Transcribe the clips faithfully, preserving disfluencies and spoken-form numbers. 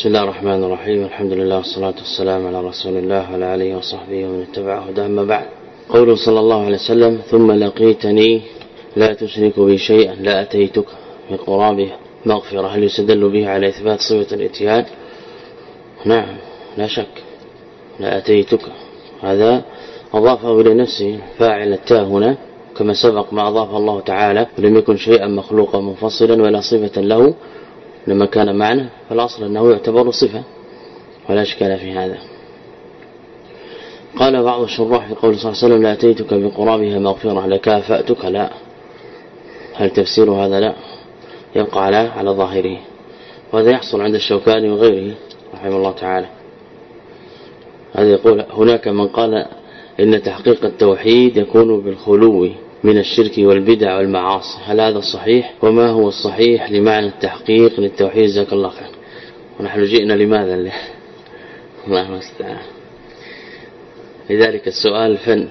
بسم الله الرحمن الرحيم. الحمد لله والصلاة والسلام على رسول الله وعلى آله وصحبه ومن اتبعه هداه. أما بعد، قوله صلى الله عليه وسلم: ثم لقيتني لا تشرك بي شيئا لا أتيتك بقرابه مغفرة. هل يستدل به على إثبات صفة الاتيان؟ نعم لا شك. لا أتيتك هذا أضافه إلى نفسه فاعل التاء هنا، كما سبق ما أضاف الله تعالى ولم يكن شيئا مخلوقا منفصلا ولا صفة له لما كان معنى، فالأصل أنه يعتبر صفة ولا إشكال في هذا. قال بعض الشراح في قول صلى الله عليه وسلم: لا أتيتك بقرابها مغفرة لكافأتك، لا. هل تفسير هذا؟ لا، يبقى على على ظاهره، وهذا يحصل عند الشوكاني وغيره رحمه الله تعالى. هذا يقول: هناك من قال إن تحقيق التوحيد يكون بالخلو من الشرك والبدع والمعاصي. هل هذا الصحيح؟ وما هو الصحيح لمعنى التحقيق للتوحيد؟ جزاك الله خير. ونحن جئنا لماذا؟ الله المستعان. لذلك السؤال فن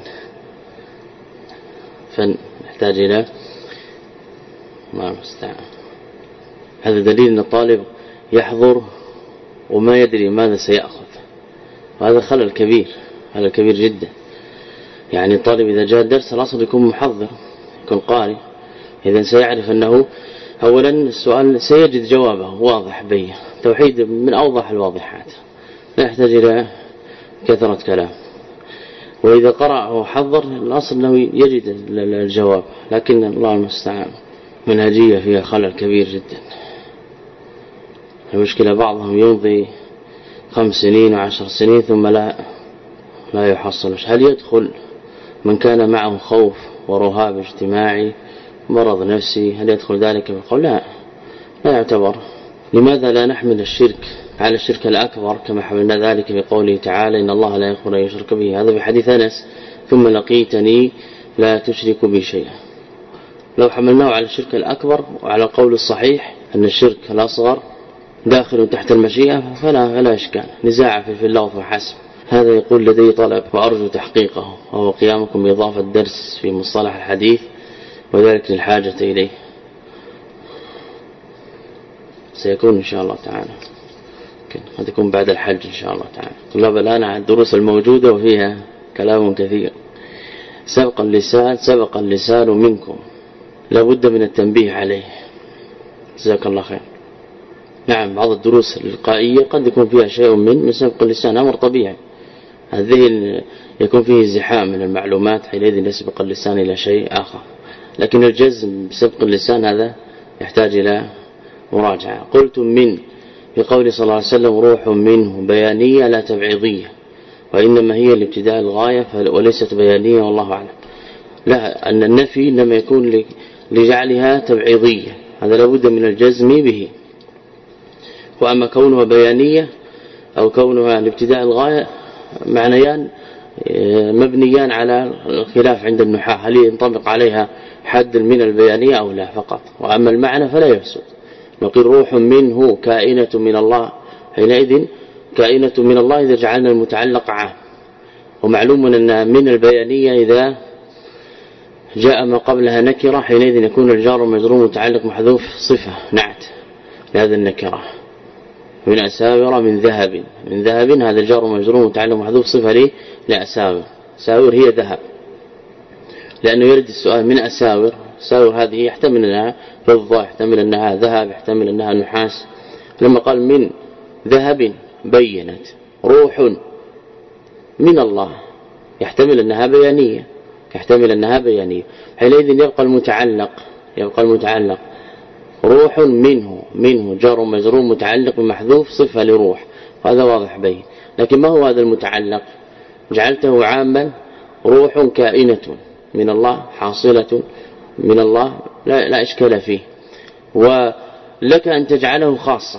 فن يحتاج إلى الله المستعان. هذا دليل أن الطالب يحضر وما يدري ماذا سيأخذ، وهذا خلل كبير، خلل كبير جدا. يعني الطالب إذا جاء الدرس الأصل يكون محضر، يكون قارئ، إذا سيعرف أنه أولا السؤال سيجد جوابه واضح بين توحيد من أوضح الواضحات، لا يحتاج إلى كثرة كلام. وإذا قرأ وحضر الأصل أنه يجد الجواب، لكن الله المستعان منهجية فيها خلل كبير جدا. المشكلة بعضهم يمضي خمس سنين وعشر سنين ثم لا لا يحصل. هل يدخل من كان معه خوف ورهاب اجتماعي مرض نفسي، هل يدخل ذلك بالقول؟ لا، لا يعتبر. لماذا لا نحمل الشرك على الشرك الأكبر كما حملنا ذلك بقوله تعالى: إن الله لا يغفر أن يشرك به؟ هذا بحديث أنس: ثم لقيتني لا تشرك بي شيئا. لو حملناه على الشرك الأكبر وعلى القول الصحيح أن الشرك الأصغر داخل تحت المشيئة فلا فلا إشكال، نزاع في اللفظ وحسب. هذا يقول: لدي طلب وأرجو تحقيقه، وهو قيامكم بإضافة درس في مصطلح الحديث، وذلك للحاجة إليه. سيكون إن شاء الله تعالى، قد يكون بعد الحج إن شاء الله تعالى. طلاب الآن على الدروس الموجودة وفيها كلام كثير. سبق اللسان سبق اللسان منكم، لا بد من التنبيه عليه. جزاك الله خير. نعم، بعض الدروس اللقائية قد يكون فيها شيء من من سبق اللسان، أمر طبيعي. الذهن يكون فيه زحام من المعلومات، حينئذ يسبق اللسان إلى شيء آخر. لكن الجزم بسبق اللسان هذا يحتاج إلى مراجعة. قلت من في قول صلى الله عليه وسلم: روح منه بيانية لا تبعيضية، وإنما هي لابتداء الغاية وليست بيانية، والله أعلم. لا، أن النفي إنما يكون لجعلها تبعيضية، هذا لابد من الجزم به. وأما كونها بيانية أو كونها لابتداء الغاية معنيان مبنيان على الخلاف عند النحاة، هل ينطبق عليها حد من البيانية أو لا فقط. وأما المعنى فلا يفسد. نقول روح منه كائنة من الله، حينئذ كائنة من الله إذا جعلنا المتعلق عام، ومعلوم أن من البيانية إذا جاء ما قبلها نكرة حينئذ يكون الجار والمجرور متعلق محذوف صفة نعت لهذا النكرة. من أساور من ذهب، من ذهب هذا جار ومجرور متعلق محذوف صفة ليه؟ لأساور. أساور هي ذهب، لأنه يرد السؤال من أساور. أساور هذه يحتمل أنها فضة، يحتمل أنها ذهب، يحتمل أنها نحاس. لما قال من ذهب بينت روح من الله، يحتمل أنها بيانية، يحتمل أنها بيانية. حينئذ يبقى المتعلق يبقى المتعلق روح منه، منه جار ومجرور متعلق بمحذوف صفة لروح، وهذا واضح بين. لكن ما هو هذا المتعلق؟ جعلته عاما: روح كائنة من الله، حاصلة من الله، لا, لا إشكال فيه. ولك أن تجعله خاصا،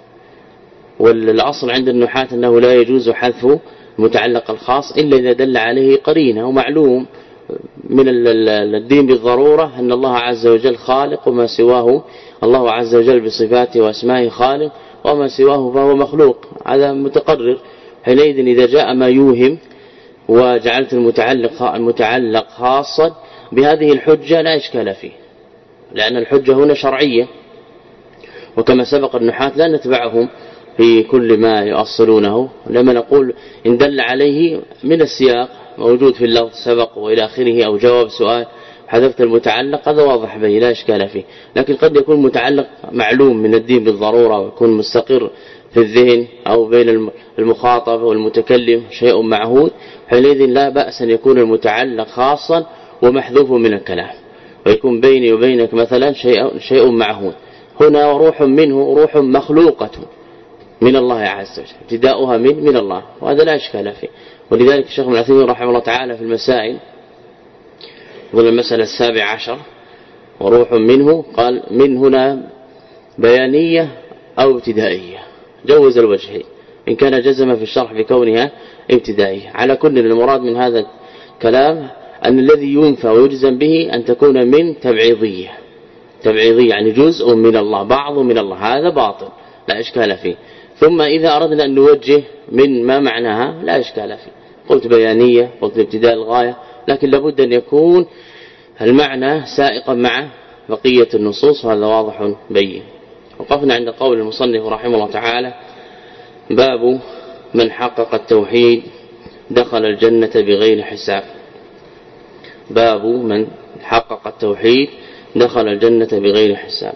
والأصل عند النحاة أنه لا يجوز حذف المتعلق الخاص إلا إذا دل عليه قرينة. ومعلوم من الدين بالضرورة أن الله عز وجل خالق، وما سواه الله عز وجل بصفاته واسمائه خالق، وما سواه فهو مخلوق، هذا متقرر. حينئذ إذا جاء ما يوهم وجعلت المتعلق المتعلق خاصا بهذه الحجة لا إشكال فيه، لأن الحجة هنا شرعية، وكما سبق النحاة لا نتبعهم في كل ما يؤصلونه. لما نقول إن دل عليه من السياق موجود في اللفظ سبق وإلى آخره أو جواب سؤال حذفت المتعلق هذا واضح به لا إشكال فيه. لكن قد يكون متعلق معلوم من الدين بالضرورة ويكون مستقر في الذهن أو بين المخاطب والمتكلم شيء معهود، حينئذ لا بأس أن يكون المتعلق خاصا ومحذوف من الكلام، ويكون بيني وبينك مثلا شيء شيء معهود. هنا روح منه روح مخلوقة من الله عز وجل، ابتداؤها من من الله، وهذا لا إشكال فيه. ولذلك الشيخ ابن عثيمين رحمه الله تعالى في المسائل ضمن المسألة السابع عشر وروح منه قال من هنا بيانية أو ابتدائية، جوز الوجهين إن كان جزم في الشرح بكونها ابتدائية. على كل المراد من هذا الكلام أن الذي ينفى ويجزم به أن تكون من تبعيضية، تبعيضية يعني جزء من الله بعض من الله، هذا باطل لا إشكال فيه. ثم إذا أردنا أن نوجه من ما معناها لا إشكال فيه، قلت بيانية قلت ابتداء الغاية، لكن لابد أن يكون المعنى سائقا مع بقية النصوص، وهذا واضح بين. وقفنا عند قول المصنف رحمه الله تعالى باب من حقق التوحيد دخل الجنة بغير حساب. باب من حقق التوحيد دخل الجنة بغير حساب.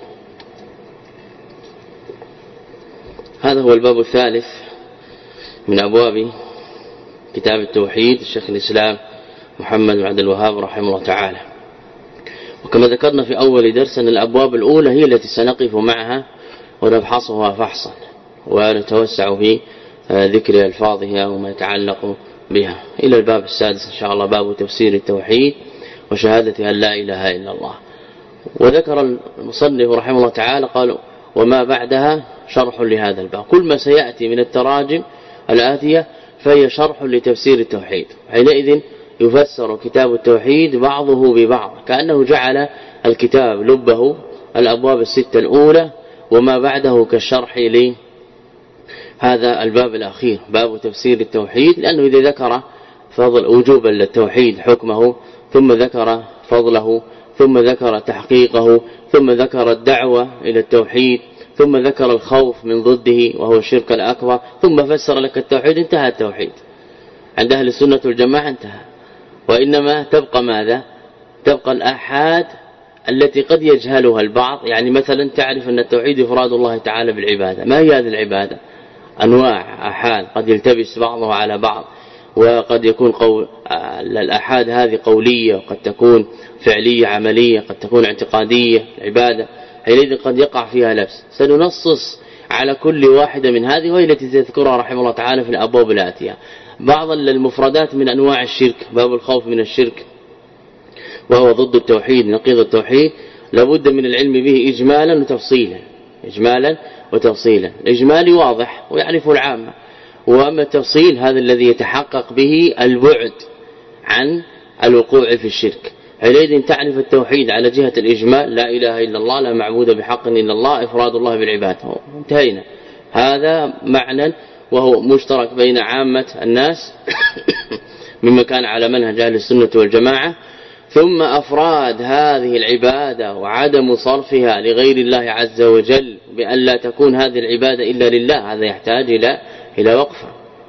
هذا هو الباب الثالث من أبواب كتاب التوحيد الشيخ الإسلام محمد بن عبد الوهاب رحمه الله تعالى. وكما ذكرنا في أول درس أن الأبواب الأولى هي التي سنقف معها ونبحثها فحصا ونتوسع في ذكر ألفاظها وما يتعلق بها، إلى الباب السادس إن شاء الله باب تفسير التوحيد وشهادة أن لا إله إلا الله. وذكر المصنف رحمه الله تعالى قال وما بعدها شرح لهذا الباب، كل ما سيأتي من التراجم الآتية فهي شرح لتفسير التوحيد. حينئذ يفسر كتاب التوحيد بعضه ببعض، كأنه جعل الكتاب لبه الأبواب الستة الأولى وما بعده كالشرح لهذا الباب الأخير باب تفسير التوحيد، لأنه إذا ذكر فضل وجوبا للتوحيد حكمه ثم ذكر فضله ثم ذكر تحقيقه ثم ذكر الدعوة إلى التوحيد ثم ذكر الخوف من ضده وهو الشرك الأكبر ثم فسر لك التوحيد، انتهى التوحيد عند أهل السنة والجماعة انتهى. وإنما تبقى ماذا؟ تبقى الآحاد التي قد يجهلها البعض، يعني مثلا تعرف أن التوحيد إفراد الله تعالى بالعبادة، ما هي هذه العبادة؟ أنواع آحاد قد يلتبس بعضها على بعض، وقد يكون قول الآحاد هذه قولية وقد تكون فعلية عملية قد تكون اعتقادية العبادة، حينئذ قد يقع فيها لبس. سننصص على كل واحدة من هذه وهي التي تذكرها رحمه الله تعالى في الأبواب الآتية. بعض المفردات من أنواع الشرك، باب الخوف من الشرك وهو ضد التوحيد نقيض التوحيد، لابد من العلم به إجمالا وتفصيلا، إجمالا وتفصيلا. الإجمالي واضح ويعرف العامة، وأما التفصيل هذا الذي يتحقق به البعد عن الوقوع في الشرك. حينئذ تعرف التوحيد على جهة الإجمال، لا إله إلا الله لا معبود بحق إلا الله إفراد الله بالعبادة، انتهينا. هذا معنى وهو مشترك بين عامة الناس مما كان على منهج أهل السنة والجماعة. ثم أفراد هذه العبادة وعدم صرفها لغير الله عز وجل بأن لا تكون هذه العبادة إلا لله، هذا يحتاج إلى إلى وقفة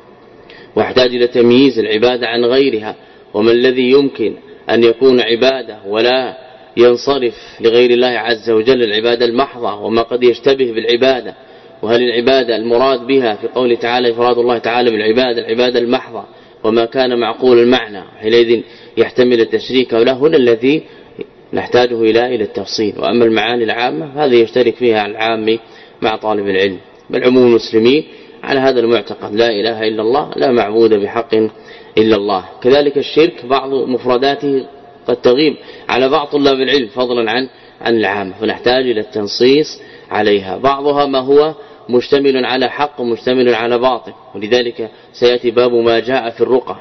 ويحتاج إلى تمييز العبادة عن غيرها. وما الذي يمكن أن يكون عبادة ولا ينصرف لغير الله عز وجل العبادة المحضة، وما قد يشتبه بالعبادة. وهل العبادة المراد بها في قول تعالى إفراد الله تعالى بالعبادة العبادة المحضة وما كان معقول المعنى، حينئذ يحتمل التشريك ولا، هنا الذي نحتاجه إلى إلى التفصيل. وأما المعاني العامة هذه يشترك فيها العام مع طالب العلم، بل عموم المسلمين على هذا المعتقد لا إله إلا الله لا معبود بحق إلا الله. كذلك الشرك بعض مفرداته قد تغيب على بعض طلاب العلم فضلا عن عن العامة، فنحتاج إلى التنصيص عليها. بعضها ما هو مشتمل على حق ومشتمل على باطل، ولذلك سيأتي باب ما جاء في الرقى،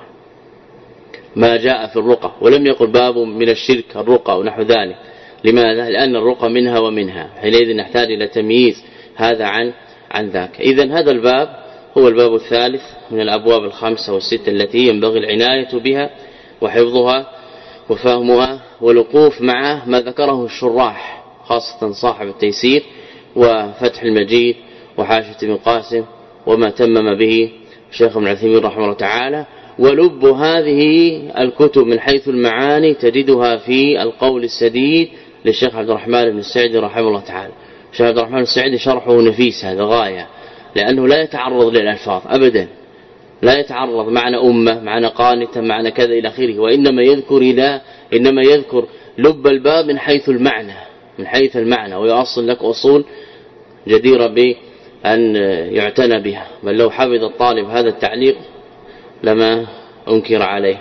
ما جاء في الرقى، ولم يقل باب من الشرك الرقى ونحو ذلك. لماذا؟ لأن الرقى منها ومنها، حينئذ نحتاج إلى تمييز هذا عن عن ذاك. إذن هذا الباب هو الباب الثالث من الأبواب الخمسة والستة التي ينبغي العناية بها وحفظها وفهمها والوقوف مع ما ذكره الشراح، خاصة صاحب التيسير وفتح المجيد وحاشية ابن قاسم وما تمم به الشيخ ابن عثيمين رحمه الله تعالى. ولب هذه الكتب من حيث المعاني تجدها في القول السديد للشيخ عبد الرحمن بن السعدي رحمه الله تعالى. الشيخ عبد الرحمن السعدي شرحه نفيس، هذا غاية، لأنه لا يتعرض للألفاظ أبدا، لا يتعرض معنى أمة، معنى قانتة، معنى كذا إلى آخره، وإنما يذكر إلى إنما يذكر لب الباب من حيث المعنى، من حيث المعنى، ويؤصل لك أصول جديرة بأن يعتنى بها. بل لو حفظ الطالب هذا التعليق لما أنكر عليه.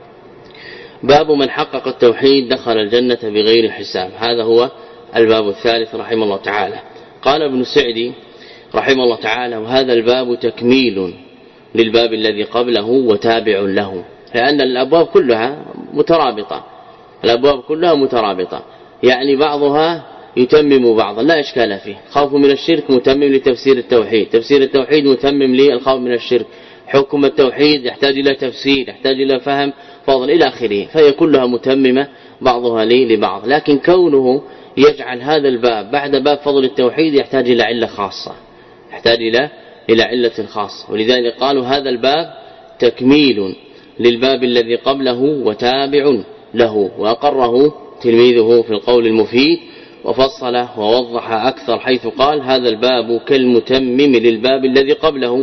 باب من حقق التوحيد دخل الجنة بغير حساب. هذا هو الباب الثالث رحمه الله تعالى. قال ابن سعدي رحمه الله تعالى: وهذا الباب تكميل للباب الذي قبله وتابع له، لأن الأبواب كلها مترابطة، الأبواب كلها مترابطة، يعني بعضها يتمم بعضا، لا إشكال فيه. خوف من الشرك متمم لتفسير التوحيد، تفسير التوحيد متمم للخوف من الشرك، حكم التوحيد يحتاج إلى تفسير، يحتاج إلى فهم فضل إلى آخره، فهي كلها متممة بعضها لي لبعض. لكن كونه يجعل هذا الباب بعد باب فضل التوحيد يحتاج إلى علة خاصة، يحتاج إلى إلى علة خاصة، ولذلك قالوا هذا الباب تكميل للباب الذي قبله وتابع له. وأقره تلميذه في القول المفيد وفصل ووضح أكثر، حيث قال: هذا الباب كالمتمم للباب الذي قبله،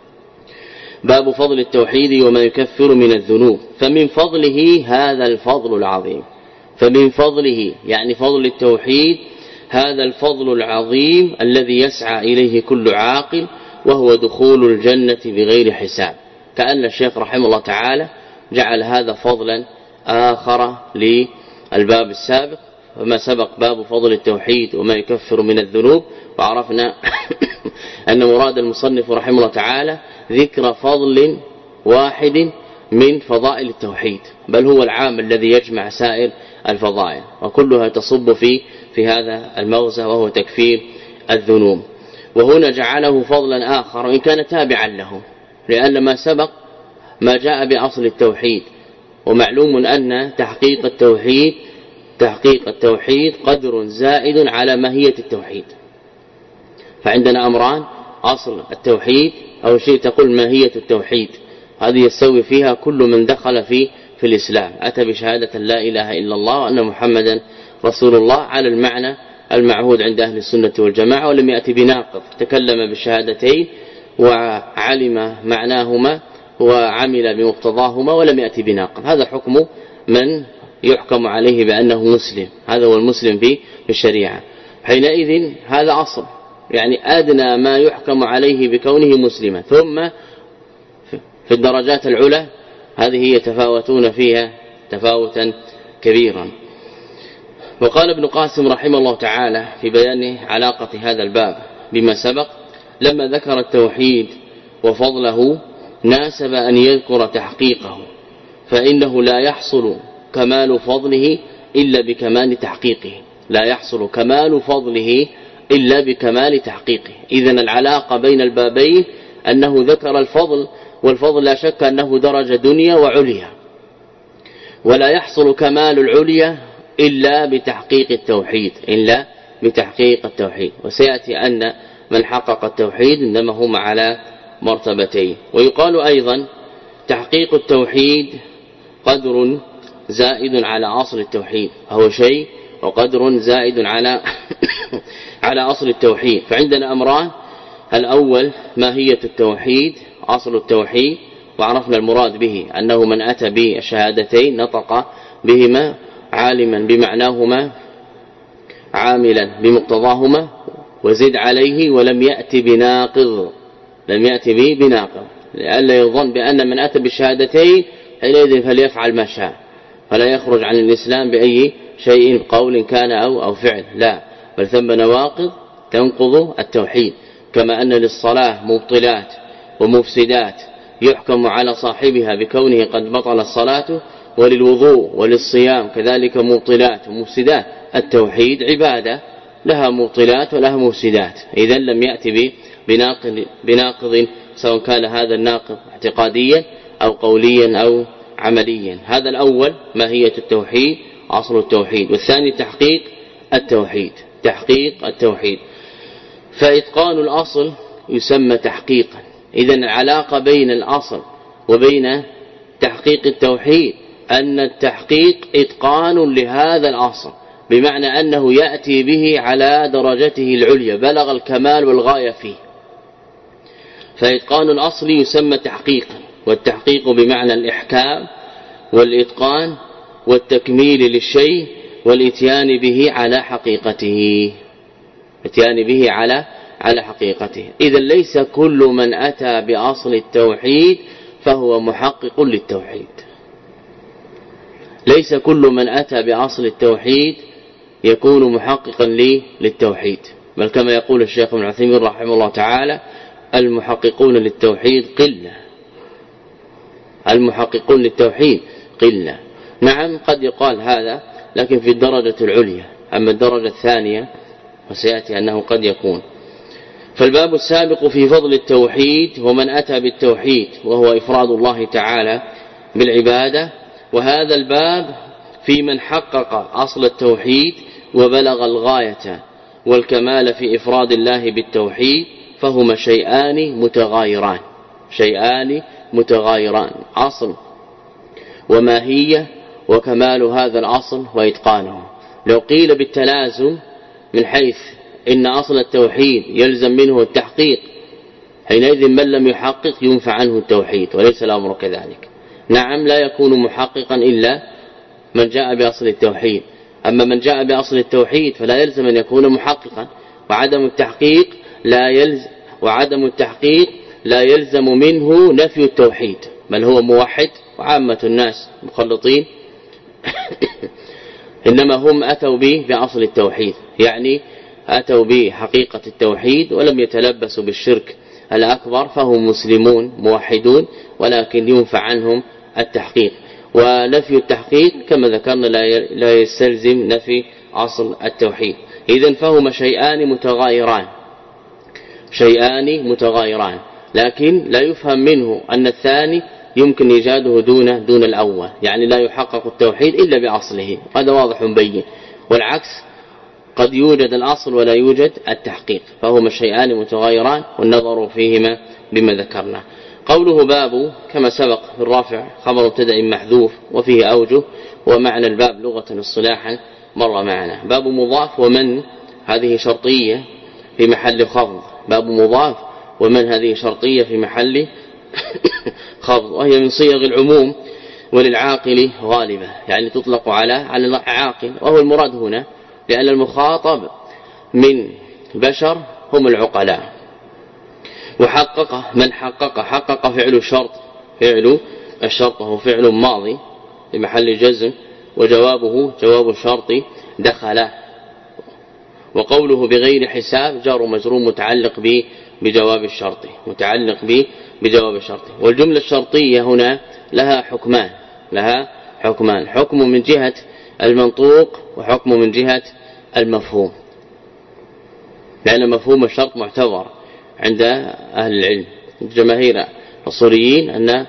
باب فضل التوحيد وما يكفر من الذنوب. فمن فضله هذا الفضل العظيم، فمن فضله يعني فضل التوحيد هذا الفضل العظيم الذي يسعى إليه كل عاقل، وهو دخول الجنة بغير حساب. كأن الشيخ رحمه الله تعالى جعل هذا فضلا آخر للباب السابق. وما سبق باب فضل التوحيد وما يكفر من الذنوب، وعرفنا أن مراد المصنف رحمه الله تعالى ذكر فضل واحد من فضائل التوحيد، بل هو العام الذي يجمع سائر الفضائل، وكلها تصب في في هذا المغزى، وهو تكفير الذنوب. وهنا جعله فضلا آخر وإن كان تابعا له، لأن ما سبق ما جاء بأصل التوحيد. ومعلوم أن تحقيق التوحيد تحقيق التوحيد قدر زائد على ماهية التوحيد. فعندنا أمران: أصل التوحيد أو شيء تقول ماهية التوحيد، هذه يستوي فيها كل من دخل في في الإسلام، أتى بشهادة لا إله إلا الله وأن محمدا رسول الله على المعنى المعهود عند أهل السنة والجماعة، ولم يأتي بناقض، تكلم بالشهادتين وعلم معناهما وعمل بمقتضاهما ولم يأتي بناقض. هذا حكم من يحكم عليه بأنه مسلم، هذا هو المسلم في الشريعة. حينئذ هذا أصل، يعني أدنى ما يحكم عليه بكونه مسلما. ثم في الدرجات العلى هذه يتفاوتون فيها تفاوتا كبيرا. وقال ابن قاسم رحمه الله تعالى في بيان علاقة هذا الباب بما سبق: لما ذكر التوحيد وفضله ناسب أن يذكر تحقيقه، فإنه لا يحصل كمال فضله إلا بكمال تحقيقه، لا يحصل كمال فضله إلا بكمال تحقيقه. إذن العلاقة بين البابين أنه ذكر الفضل، والفضل لا شك أنه درجة دنيا وعليا، ولا يحصل كمال العليا إلا بتحقيق التوحيد، إلا بتحقيق التوحيد. وسيأتي أن من حقق التوحيد إنما هم على مرتبتين. ويقال أيضا تحقيق التوحيد قدر زائد على أصل التوحيد، هو شيء وقدر زائد على على أصل التوحيد. فعندنا أمران: الأول ماهية التوحيد، أصل التوحيد، وعرفنا المراد به أنه من أتى بالشهادتين نطق بهما عالما بمعناهما عاملا بمقتضاهما، وزد عليه ولم يأتي بناقض، لم يأتي به بناقض، لئلا يظن بأن من أتى بالشهادتين حينئذ فليفعل ما شاء، فلا يخرج عن الإسلام بأي شيء قول كان أو أو فعل، لا، بل ثم نواقض تنقض التوحيد. كما أن للصلاة مبطلات ومفسدات يحكم على صاحبها بكونه قد بطل الصلاة، وللوضوء وللصيام كذلك مبطلات ومفسدات. التوحيد عبادة لها مبطلات ولها مفسدات، إذن لم يأتي بناقض, بناقض سواء كان هذا الناقض اعتقاديا أو قوليا أو عمليا. هذا الأول ماهية التوحيد، أصل التوحيد. والثاني تحقيق التوحيد، تحقيق التوحيد. فإتقان الأصل يسمى تحقيقا. إذن العلاقة بين الأصل وبين تحقيق التوحيد أن التحقيق إتقان لهذا الأصل، بمعنى أنه يأتي به على درجته العليا، بلغ الكمال والغاية فيه. فإتقان الأصل يسمى تحقيقا، والتحقيق بمعنى الإحكام والإتقان والتكميل للشيء والإتيان به على حقيقته، إتيان به على على حقيقته. إذا ليس كل من أتى بأصل التوحيد فهو محقق للتوحيد، ليس كل من أتى بأصل التوحيد يكون محققا للتوحيد، بل كما يقول الشيخ ابن عثيمين رحمه الله تعالى: المحققون للتوحيد قلة، المحققون للتوحيد قلة. نعم قد يقال هذا، لكن في الدرجة العليا. أما الدرجة الثانية وسيأتي أنه قد يكون. فالباب السابق في فضل التوحيد ومن أتى بالتوحيد وهو إفراد الله تعالى بالعبادة، وهذا الباب في من حقق أصل التوحيد وبلغ الغاية والكمال في إفراد الله بالتوحيد، فهما شيئان متغايران، شيئان متغايران، أصل وماهية، وكمال هذا الأصل وإتقانه. لو قيل بالتلازم من حيث إن أصل التوحيد يلزم منه التحقيق، حينئذ من لم يحقق ينفع عنه التوحيد، وليس الأمر كذلك. نعم لا يكون محققا إلا من جاء بأصل التوحيد، أما من جاء بأصل التوحيد فلا يلزم أن يكون محققا، وعدم التحقيق لا يلزم وعدم التحقيق لا يلزم منه نفي التوحيد، بل هو موحد. وعامة الناس مخلطين إنما هم أتوا به بأصل التوحيد، يعني أتوا به حقيقة التوحيد ولم يتلبسوا بالشرك الأكبر، فهم مسلمون موحدون، ولكن ينفع عنهم التحقيق. ونفي التحقيق كما ذكرنا لا يستلزم نفي أصل التوحيد. إذن فهما شيئان متغايران، شيئان متغايران، لكن لا يفهم منه أن الثاني يمكن إيجاده دون دون الأول، يعني لا يحقق التوحيد إلا بأصله، هذا واضح بين. والعكس قد يوجد الأصل ولا يوجد التحقيق، فهما شيئان متغايران والنظر فيهما بما ذكرنا. قوله باب كما سبق في الرافع خبر مبتدأ محذوف وفيه أوجه، ومعنى الباب لغة اصطلاحا مر معنا. باب مضاف ومن هذه شرطية في محل خفض، باب مضاف ومن هذه شرطية في محل خفض، وهي من صيغ العموم وللعاقل غالبة، يعني تطلق على على العاقل، وهو المراد هنا لأن المخاطب من بشر هم العقلاء. وحقق من حقق، حقق فعل الشرط، فعل الشرط وهو فعل ماضي لمحل جزم، وجوابه جواب الشرط دخل. وقوله بغير حساب جار مجرور متعلق به بجواب الشرط، متعلق به بجواب الشرط. والجملة الشرطية هنا لها حكمان، لها حكمان، حكم من جهة المنطوق وحكم من جهة المفهوم، لأن مفهوم الشرط معتبر عند أهل العلم جماهير الأصوليين أن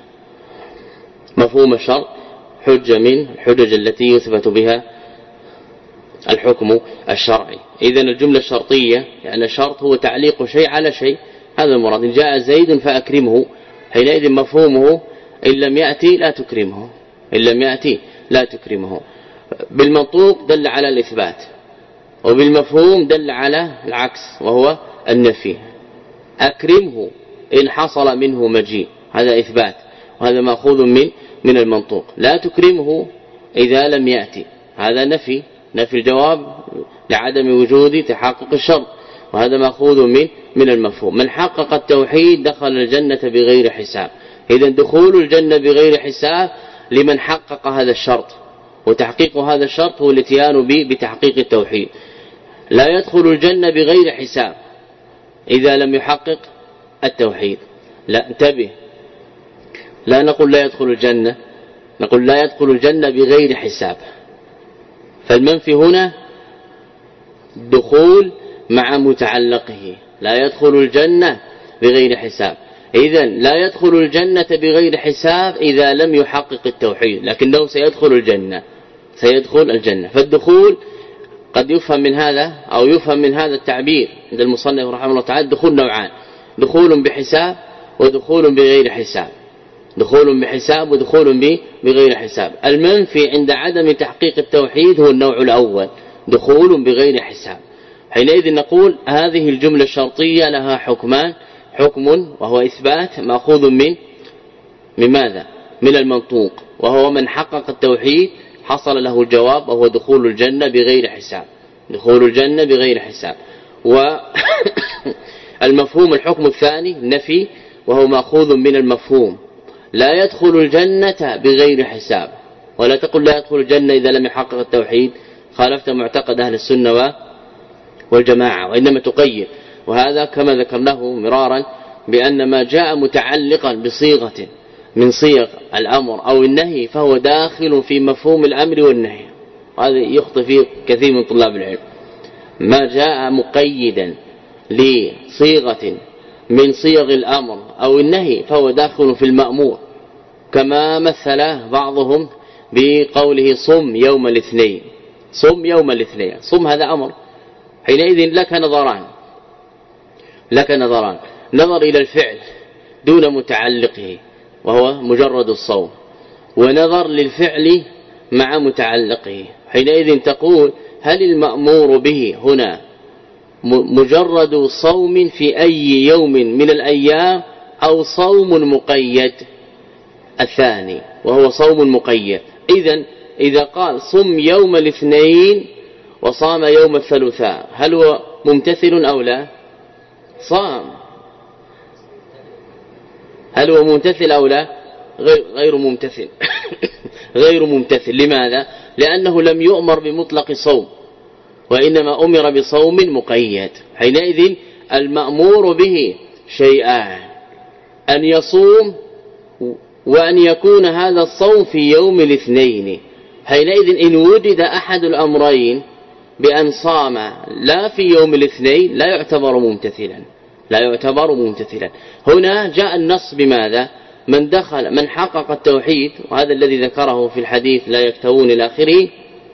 مفهوم الشرط حجة من الحجج التي يثبت بها الحكم الشرعي. إذن الجملة الشرطية يعني الشرط هو تعليق شيء على شيء، هذا المراد. إن جاء زيد فأكرمه، حينئذ مفهومه إن لم يأتي لا تكرمه، إن لم يأتي لا تكرمه. بالمنطوق دل على الإثبات، وبالمفهوم دل على العكس وهو النفي. أكرمه إن حصل منه مجيء، هذا إثبات، وهذا مأخوذ من من المنطوق. لا تكرمه إذا لم يأتي، هذا نفي، نفي الجواب لعدم وجود تحقق الشرط، وهذا مأخوذ من من المفهوم. من حقق التوحيد دخل الجنة بغير حساب. إذن دخول الجنة بغير حساب لمن حقق هذا الشرط، وتحقيق هذا الشرط هو الاتيان به بتحقيق التوحيد. لا يدخل الجنة بغير حساب إذا لم يحقق التوحيد. لا انتبه، لا نقول لا يدخل الجنة، نقول لا يدخل الجنة بغير حساب. فالمنفي هنا دخول مع متعلقه، لا يدخل الجنة بغير حساب. إذن لا يدخل الجنة بغير حساب إذا لم يحقق التوحيد، لكنه سيدخل الجنة، سيدخل الجنة. فالدخول قد يفهم من هذا أو يفهم من هذا التعبير عند المصنف رحمه الله تعالى دخول نوعان: دخول بحساب ودخول بغير حساب، دخول بحساب ودخول بغير حساب. المنفي عند عدم تحقيق التوحيد هو النوع الأول، دخول بغير حساب. حينئذ نقول هذه الجملة الشرطية لها حكمان، حكم وهو إثبات مأخوذ من من ماذا؟ من المنطوق، وهو من حقق التوحيد حصل له الجواب وهو دخول الجنة بغير حساب، دخول الجنة بغير حساب. والمفهوم الحكم الثاني نفي، وهو مأخوذ من المفهوم، لا يدخل الجنة بغير حساب. ولا تقل لا يدخل الجنة إذا لم يحقق التوحيد، خالفت معتقد أهل السنة والجماعة، وإنما تقيد. وهذا كما ذكرناه مرارا بأن ما جاء متعلقا بصيغة من صيغ الأمر أو النهي فهو داخل في مفهوم الأمر والنهي، وهذا يخطئ فيه كثير من طلاب العلم. ما جاء مقيدا لصيغة من صيغ الأمر أو النهي فهو داخل في المأمور، كما مثله بعضهم بقوله صم يوم الاثنين، صم يوم الاثنين، صم هذا أمر. حينئذ لك نظران، لك نظران، نظر إلى الفعل دون متعلقه وهو مجرد الصوم، ونظر للفعل مع متعلقه. حينئذ تقول هل المأمور به هنا مجرد صوم في أي يوم من الأيام أو صوم مقيد؟ الثاني وهو صوم مقيد. إذن إذا قال صم يوم الاثنين وصام يوم الثلاثاء هل هو ممتثل أو لا؟ صام. هل هو ممتثل أو لا؟ غير ممتثل غير ممتثل. لماذا؟ لأنه لم يؤمر بمطلق صوم، وإنما أمر بصوم مقيد. حينئذ المأمور به شيئان، أن يصوم وأن يكون هذا الصوم في يوم الاثنين. حينئذ إن وجد أحد الأمرين بأن صام لا في يوم الاثنين لا يعتبر ممتثلا، لا يعتبر ممتثلا. هنا جاء النص بماذا؟ من دخل من حقق التوحيد، وهذا الذي ذكره في الحديث لا يكتوون إلى آخره،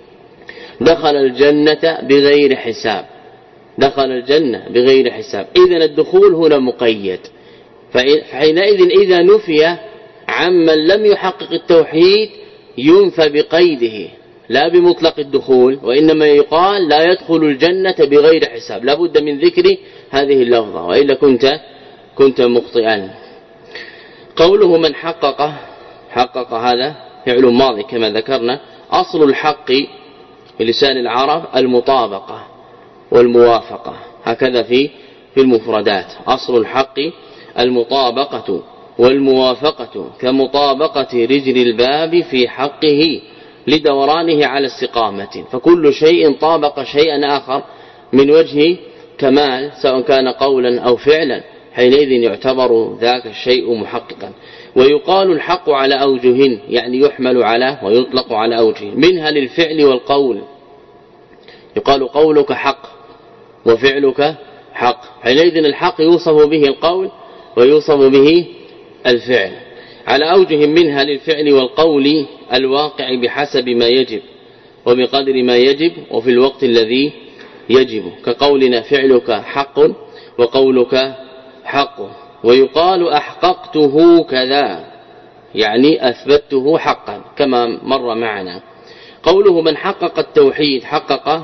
دخل الجنة بغير حساب، دخل الجنة بغير حساب. إذن الدخول هنا مقيد. فحينئذ إذا نفي عمن لم يحقق التوحيد ينفى بقيده لا بمطلق الدخول، وإنما يقال لا يدخل الجنة بغير حساب. لا بد من ذكر هذه اللفظة، وإلا كنت كنت مخطئا. قوله من حقق، حقق هذا فعل ماضي كما ذكرنا. أصل الحق بلسان العرب المطابقة والموافقة، هكذا في في المفردات. أصل الحق المطابقة والموافقة، كمطابقة رجل الباب في حقه لدورانه على استقامة. فكل شيء طابق شيئا آخر من وجه كمال سواء كان قولا أو فعلا، حينئذ يعتبر ذاك الشيء محققا. ويقال الحق على أوجه، يعني يحمل على ويطلق على أوجه، منها للفعل والقول. يقال قولك حق وفعلك حق، حينئذ الحق يوصف به القول ويوصف به الفعل على أوجه، منها للفعل والقول الواقع بحسب ما يجب وبقدر ما يجب وفي الوقت الذي يجب، كقولنا فعلك حق وقولك حق. ويقال أحققته كذا، يعني أثبته حقا كما مر معنا. قوله من حقق التوحيد، حقق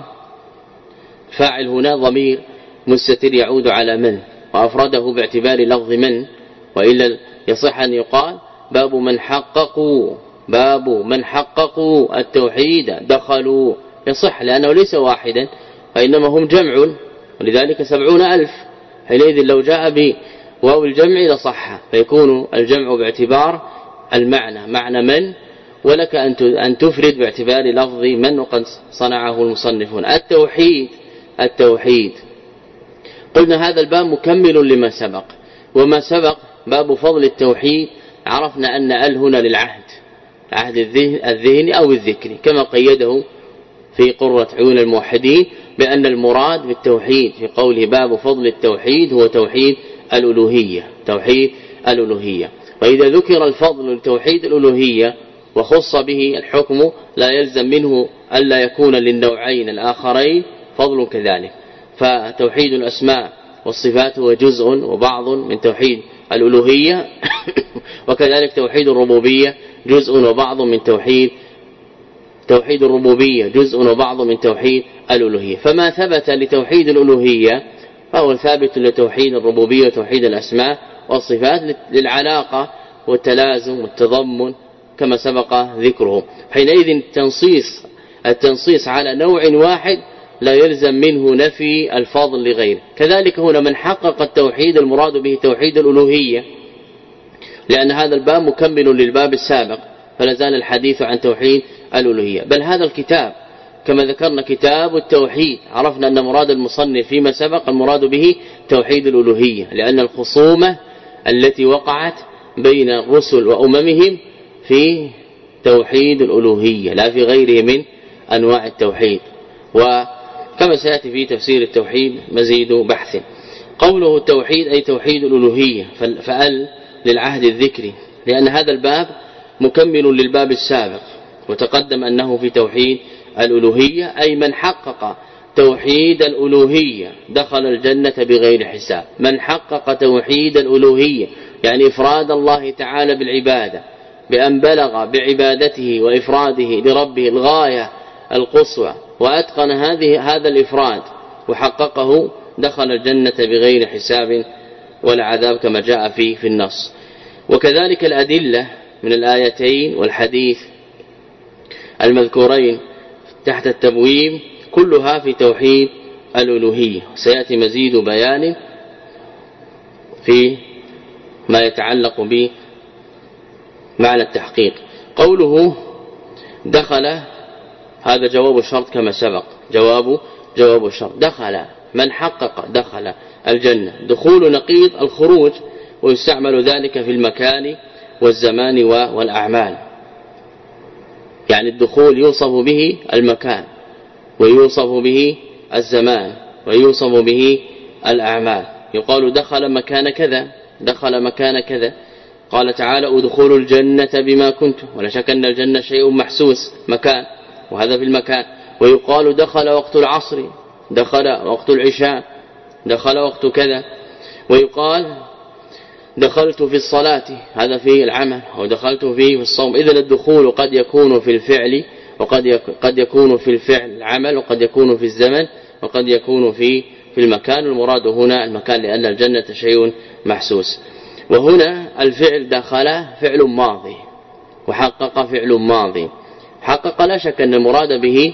فاعل هنا ضمير مستتر يعود على من، وأفرده باعتبار لفظ من، وإلا يصح أن يقال باب من حققوا، باب من حققوا التوحيد دخلوا، يصح لأنه ليس واحدا فإنما هم جمع، ولذلك سبعون ألف. حينئذ لو جاء بواو الجمع لصح، فيكون الجمع باعتبار المعنى معنى من، ولك أن تفرد باعتبار لفظ من، وقد صنعه المصنفون. التوحيد، التوحيد قلنا هذا الباب مكمل لما سبق، وما سبق باب فضل التوحيد عرفنا أن ال هنا للعهد، عهد الذهني أو الذكري، كما قيده في قرة عيون الموحدين بأن المراد بالتوحيد في قوله باب فضل التوحيد هو توحيد الألوهية، توحيد الألوهية. وإذا ذكر الفضل لتوحيد الألوهية وخص به الحكم لا يلزم منه ألا يكون للنوعين الآخرين فضل كذلك. فتوحيد الأسماء والصفات هو جزء وبعض من توحيد الألوهية وكذلك توحيد الربوبية جزء وبعض من توحيد توحيد الربوبية جزء وبعض من توحيد الألوهية. فما ثبت لتوحيد الألوهية فهو ثابت لتوحيد الربوبية وتوحيد الأسماء والصفات للعلاقة والتلازم والتضمن كما سبق ذكره. حينئذ التنصيص التنصيص على نوع واحد لا يلزم منه نفي الفاضل لغيره. كذلك هنا من حقق التوحيد المراد به توحيد الألوهية لأن هذا الباب مكمل للباب السابق فلا زال الحديث عن توحيد الألوهية. بل هذا الكتاب كما ذكرنا كتاب التوحيد عرفنا أن مراد المصنف فيما سبق المراد به توحيد الألوهية لأن الخصومة التي وقعت بين الرسل وأممهم في توحيد الألوهية لا في غيره من أنواع التوحيد. وكما سيأتي في تفسير التوحيد مزيد بحث. قوله التوحيد أي توحيد الألوهية فأل للعهد الذكري لأن هذا الباب مكمل للباب السابق وتقدم أنه في توحيد الألوهية أي من حقق توحيد الألوهية دخل الجنة بغير حساب. من حقق توحيد الألوهية يعني إفراد الله تعالى بالعبادة بأن بلغ بعبادته وإفراده لربه الغاية القصوى وأتقن هذه هذا الإفراد وحققه دخل الجنة بغير حساب ولا عذاب كما جاء في في النص. وكذلك الأدلة من الآيتين والحديث المذكورين تحت التبويب كلها في توحيد الألوهية. سيأتي مزيد بيان في ما يتعلق بمعنى التحقيق. قوله دخل هذا جواب الشرط كما سبق جواب جواب الشرط دخل من حقق دخل الجنة دخول نقيض الخروج ويستعمل ذلك في المكان والزمان والأعمال. يعني الدخول يوصف به المكان ويوصف به الزمان ويوصف به الأعمال. يقال دخل مكان كذا دخل مكان كذا. قال تعالى ادخلوا الجنة بما كنتم ولا شك أن الجنة شيء محسوس مكان وهذا في المكان. ويقال دخل وقت العصر دخل وقت العشاء دخل وقت كذا. ويقال دخلت في الصلاة هذا في العمل ودخلت فيه في الصوم. إذن الدخول قد يكون في الفعل وقد قد يكون في الفعل العمل وقد يكون في الزمن وقد يكون في في المكان. المراد هنا المكان لأن الجنة شيء محسوس. وهنا الفعل دخل فعل ماضي وحقق فعل ماضي. حقق لا شك أن المراد به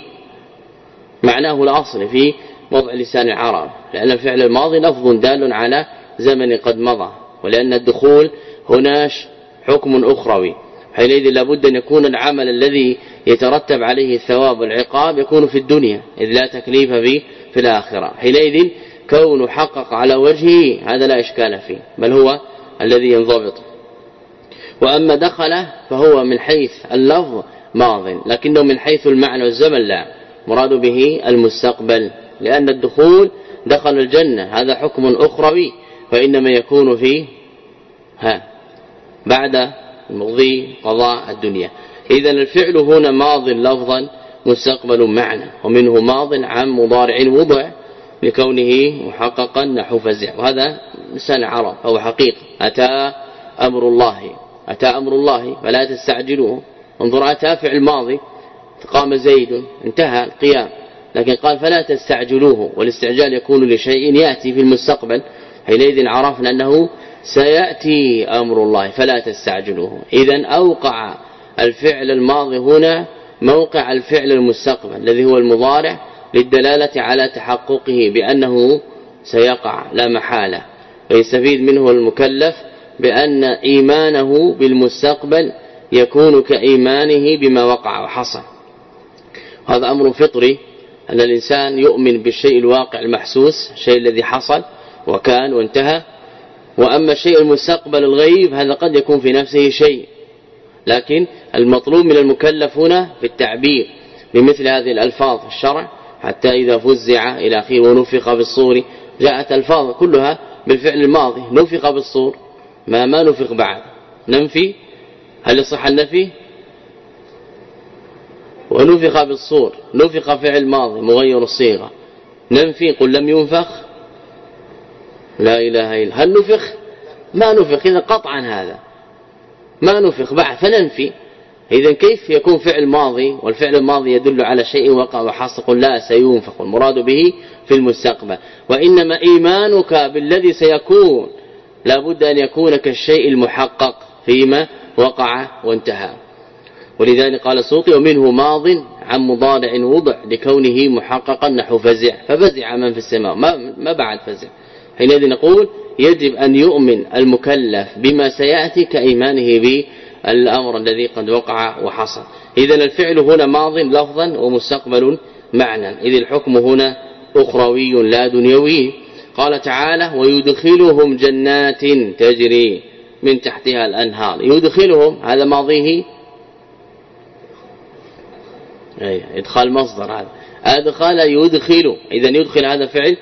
معناه الأصل في وضع لسان العرب لأن الفعل الماضي لفظ دال على زمن قد مضى ولأن الدخول هنا حكم أخروي. حينئذ لابد أن يكون العمل الذي يترتب عليه الثواب والعقاب يكون في الدنيا إذ لا تكليف فيه في الآخرة. حينئذ كون حقق على وجهه هذا لا إشكال فيه بل هو الذي ينضبط. وأما دخل فهو من حيث اللفظ ماض لكنه من حيث المعنى والزمن لا مراد به المستقبل لأن الدخول دخل الجنة هذا حكم أخروي فإنما يكون فيه ها بعد مضي قضاء الدنيا. إذن الفعل هنا ماض لفظا مستقبل معنى ومنه ماض عن مضارع وضع لكونه محققا نحو فزع وهذا لسان عرب هو حقيقة. أتى أمر الله أتى أمر الله فلا تستعجلوه. انظر أتى فعل ماضي قام زيد انتهى القيام لكن قال فلا تستعجلوه والاستعجال يكون لشيء يأتي في المستقبل. حينئذ عرفنا أنه سيأتي أمر الله فلا تستعجلوه. إذن أوقع الفعل الماضي هنا موقع الفعل المستقبل الذي هو المضارع للدلالة على تحققه بأنه سيقع لا محالة. ويستفيد منه المكلف بأن إيمانه بالمستقبل يكون كإيمانه بما وقع وحصل. هذا أمر فطري أن الإنسان يؤمن بالشيء الواقع المحسوس الشيء الذي حصل وكان وانتهى. وأما الشيء المستقبل الغيب هذا قد يكون في نفسه شيء لكن المطلوب من المكلف هنا في التعبير بمثل هذه الألفاظ الشرع حتى إذا فزع إلى آخره ونفخ بالصور جاءت ألفاظ كلها بالفعل الماضي. نفخ بالصور ما ما نفخ بعد ننفي هل يصح النفي؟ ونفخ بالصور نفخ فعل ماضي مغير الصيغة ننفي قل لم ينفخ لا إله إلا. هل نفخ؟ ما نفخ. إذا قطعا هذا ما نفخ بعد فننفي. إذا كيف يكون فعل ماضي والفعل الماضي يدل على شيء وقع وحصل؟ قل لا سينفخ، المراد به في المستقبل. وإنما إيمانك بالذي سيكون لا بد أن يكون كالشيء المحقق فيما وقع وانتهى. ولذلك قال السيوطي ومنه ماض عن مضارع وضع لكونه محققا نحو فزع، ففزع من في السماء ما, ما بعد فزع. حينئذ نقول يجب أن يؤمن المكلف بما سيأتي كإيمانه بالأمر الذي قد وقع وحصل. إذن الفعل هنا ماض لفظا ومستقبل معنى، إذ الحكم هنا أخروي لا دنيوي. قال تعالى ويدخلهم جنات تجري من تحتها الأنهار. يدخلهم هذا ماضيه أي إدخال مصدر، هذا أدخل يدخل. إذن يدخل هذا فعل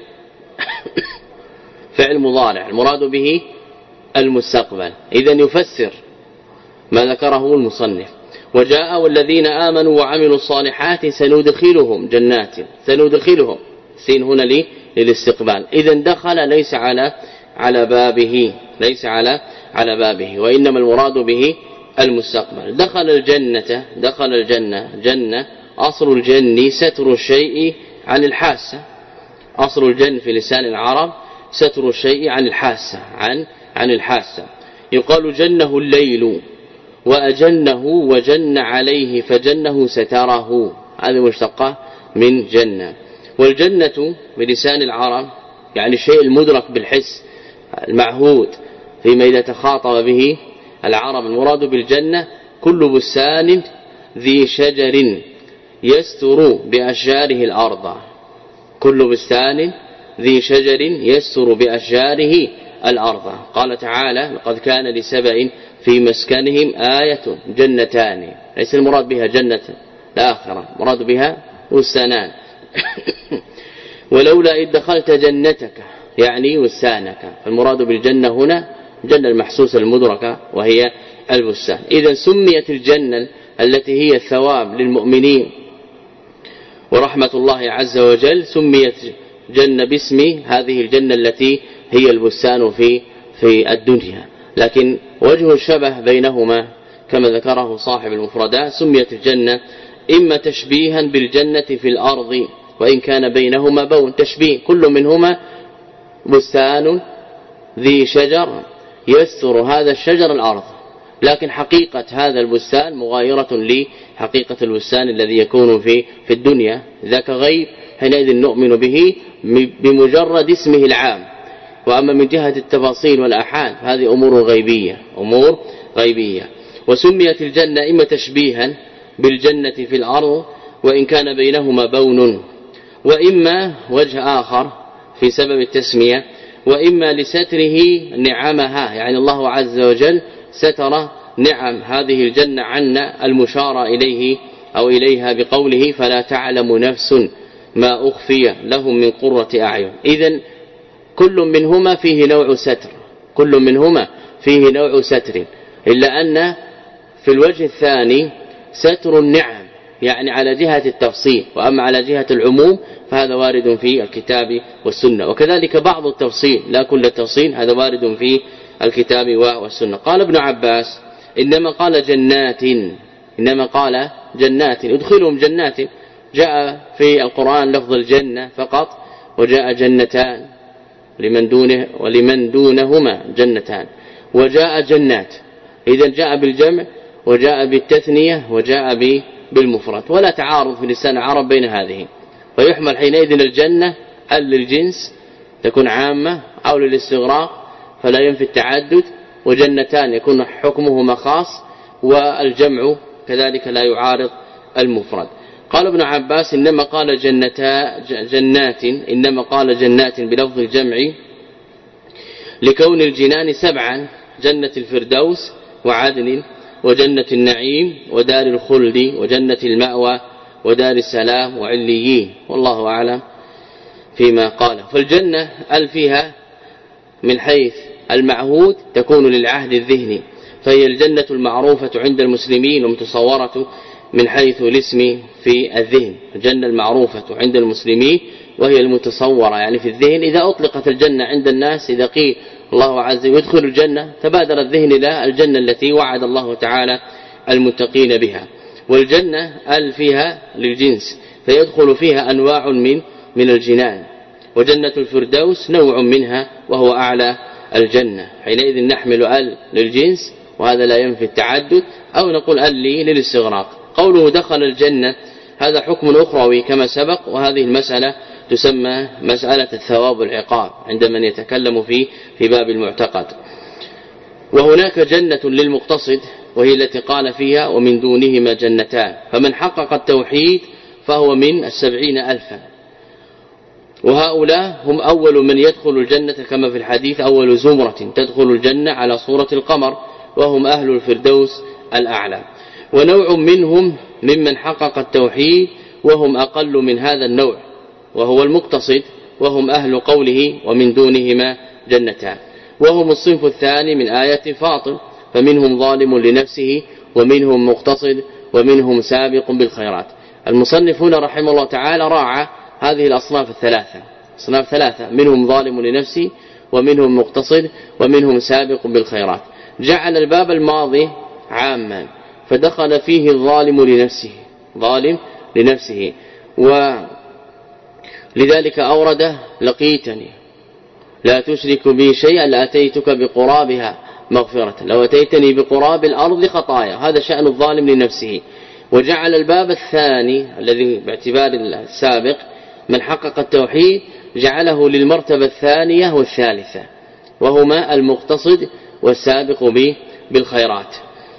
فعل مضارع المراد به المستقبل. إذن يفسر ما ذكره المصنف. وجاء والذين آمنوا وعملوا الصالحات سندخلهم جنات. سندخلهم سين هنا لي للاستقبال. إذن دخل ليس على على بابه ليس على على بابه وإنما المراد به المستقبل. دخل الجنة دخل الجنة جنة أصل الجن ستر الشيء عن الحاسة. أصل الجن في لسان العرب ستر الشيء عن الحاسة عن عن الحاسة. يقال جنه الليل وأجنه وجن عليه فجنه ستره، هذا مشتقة من جنة. والجنة بلسان العرب يعني الشيء المدرك بالحس المعهود فيما إذا تخاطب به العرب. المراد بالجنة كل بستان ذي شجر يستر بأشجاره الأرض. كل بستان ذي شجر يستر بأشجاره الأرض. قال تعالى لقد كان لسبأ في مسكنهم آية جنتان. ليس المراد بها جنة الآخرة، مراد بها بستانان. ولولا إذ دخلت جنتك يعني بستانك. فالمراد بالجنة هنا جنة المحسوسة المدركة وهي البستان. إذا سميت الجنة التي هي الثواب للمؤمنين ورحمة الله عز وجل سميت جنة باسم هذه الجنة التي هي البستان في في الدنيا. لكن وجه الشبه بينهما كما ذكره صاحب المفردات سميت الجنة إما تشبيها بالجنة في الأرض وإن كان بينهما بون تشبيه. كل منهما بستان ذي شجر يستر هذا الشجر الأرض، لكن حقيقة هذا البستان مغايرة لحقيقة البستان الذي يكون في في الدنيا. ذاك غيب حينئذ نؤمن به بمجرد اسمه العام. وأما من جهة التفاصيل والأحاد هذه أمور غيبية أمور غيبية. وسميت الجنة إما تشبيها بالجنة في الأرض وإن كان بينهما بون، وإما وجه آخر في سبب التسمية، وإما لستره نعمها يعني الله عز وجل ستر نعم هذه الجنة عنا المشار إليه أو إليها بقوله فلا تعلم نفس ما أخفي لهم من قرة أعين. إذن كل منهما فيه نوع ستر كل منهما فيه نوع ستر، إلا أن في الوجه الثاني ستر النعم يعني على جهة التفصيل، وأما على جهة العموم فهذا وارد في الكتاب والسنة. وكذلك بعض التفصيل لا كل التفصيل هذا وارد في الكتاب والسنة. قال ابن عباس إنما قال جنات إنما قال جنات ادخلهم جنات. جاء في القرآن لفظ الجنة فقط وجاء جنتان لمن دونه ولمن دونهما جنتان وجاء جنات. إذا جاء بالجمع وجاء بالتثنية وجاء بالمفرد ولا تعارض في لسان العرب بين هذه. ويحمل حينئذ الجنة هل للجنس تكون عامة أو للاستغراق فلا ينفي التعدد، وجنتان يكون حكمهما خاص والجمع كذلك لا يعارض المفرد. قال ابن عباس إنما قال جنتا جنات إنما قال جنات بلفظ الجمع لكون الجنان سبعا: جنة الفردوس وعدن وجنة النعيم ودار الخلد وجنة المأوى ودار السلام وعليين، والله أعلم فيما قال. فالجنة أل فيها من حيث المعهود تكون للعهد الذهني، فهي الجنة المعروفة عند المسلمين ومتصورة من حيث الاسم في الذهن. الجنة المعروفة عند المسلمين وهي المتصورة يعني في الذهن. إذا أطلقت الجنة عند الناس إذا قيل الله عز وجل يدخل الجنة تبادر الذهن إلى الجنة التي وعد الله تعالى المتقين بها. والجنة ال فيها للجنس فيدخل فيها أنواع من من الجنان، وجنة الفردوس نوع منها وهو أعلى الجنة. حينئذ نحمل ال للجنس وهذا لا ينفي التعدد، أو نقول ال للاستغراق. قوله دخل الجنة هذا حكم أخروي كما سبق، وهذه المسألة تسمى مسألة الثواب والعقاب عند من يتكلم في في باب المعتقد. وهناك جنة للمقتصد وهي التي قال فيها ومن دونهما جنتان، فمن حقق التوحيد فهو من السبعين ألفا، وهؤلاء هم أول من يدخل الجنة كما في الحديث أول زمرة تدخل الجنة على صورة القمر، وهم أهل الفردوس الأعلى. ونوع منهم ممن حقق التوحيد وهم أقل من هذا النوع وهو المقتصد، وهم أهل قوله ومن دونهما جنتان، وهم الصنف الثاني من آية فاطر، فمنهم ظالم لنفسه ومنهم مقتصد ومنهم سابق بالخيرات. المصنف هنا رحمه الله تعالى راعى هذه الأصناف الثلاثة، أصناف ثلاثة، منهم ظالم لنفسه ومنهم مقتصد ومنهم سابق بالخيرات. جعل الباب الماضي عاما فدخل فيه الظالم لنفسه، ظالم لنفسه، ولذلك أورد لقيتني لا تشرك بي شيئا لأتيتك بقرابها مغفرة، لو أتيتني بقراب الأرض خطايا، هذا شأن الظالم لنفسه. وجعل الباب الثاني الذي باعتبار السابق من حقق التوحيد جعله للمرتبة الثانية والثالثة، وهما المقتصد والسابق بالخيرات،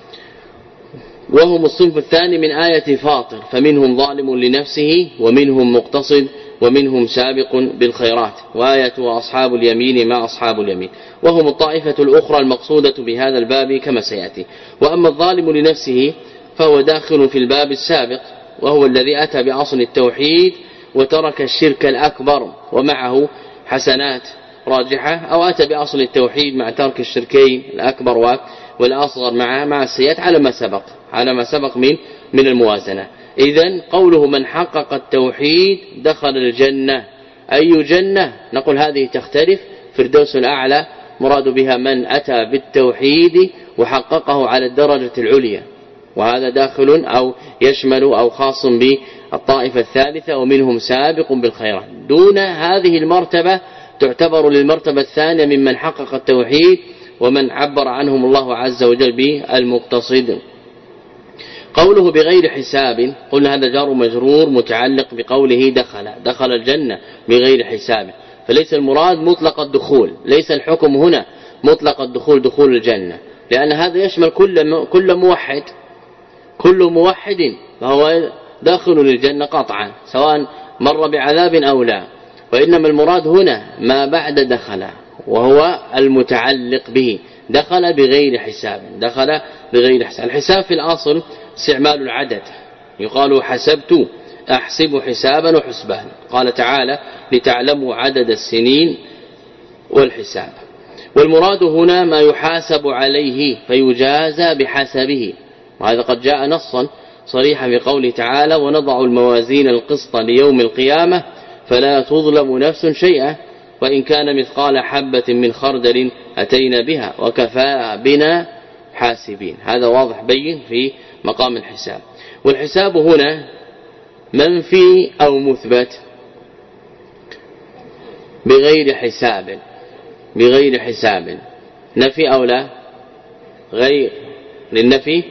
وهم الصنف الثاني من آية فاطر، فمنهم ظالم لنفسه ومنهم مقتصد ومنهم سابق بالخيرات، وآية أصحاب اليمين ما أصحاب اليمين، وهم الطائفة الأخرى المقصودة بهذا الباب كما سيأتي. وأما الظالم لنفسه فهو داخل في الباب السابق، وهو الذي أتى بأصل التوحيد وترك الشرك الأكبر ومعه حسنات راجحة، أو أتى بأصل التوحيد مع ترك الشركين الأكبر والأصغر مع مع السيئات على ما سبق على ما سبق من من الموازنة. إذن قوله من حقق التوحيد دخل الجنة، أي جنة؟ نقول هذه تختلف. فردوس الأعلى مراد بها من أتى بالتوحيد وحققه على الدرجة العليا، وهذا داخل أو يشمل أو خاص بالطائفة الثالثة ومنهم سابق بالخيرات. دون هذه المرتبة تعتبر للمرتبة الثانية ممن حقق التوحيد ومن عبر عنهم الله عز وجل بالمقتصد. قوله بغير حساب قلنا هذا جار مجرور متعلق بقوله دخل دخل الجنة بغير حساب، فليس المراد مطلق الدخول، ليس الحكم هنا مطلق الدخول دخول الجنة، لأن هذا يشمل كل كل موحد كل موحد فهو داخل للجنة قطعا سواء مر بعذاب أو لا، وإنما المراد هنا ما بعد دخل وهو المتعلق به، دخل بغير حساب دخل بغير حساب. الحساب في الأصل استعمال العدد، يقال حسبت أحسب حسابا وحسبان، قال تعالى لتعلموا عدد السنين والحساب. والمراد هنا ما يحاسب عليه فيجازى بحسبه، وهذا قد جاء نصا صريحا في قوله تعالى ونضع الموازين القسط ليوم القيامة فلا تظلم نفس شيئا وإن كان مثقال حبة من خردل أتينا بها وكفى بنا حاسبين. هذا واضح بين في مقام الحساب. والحساب هنا منفي أو مثبت؟ بغير حساب بغير حساب نفي أو لا؟ غير للنفي،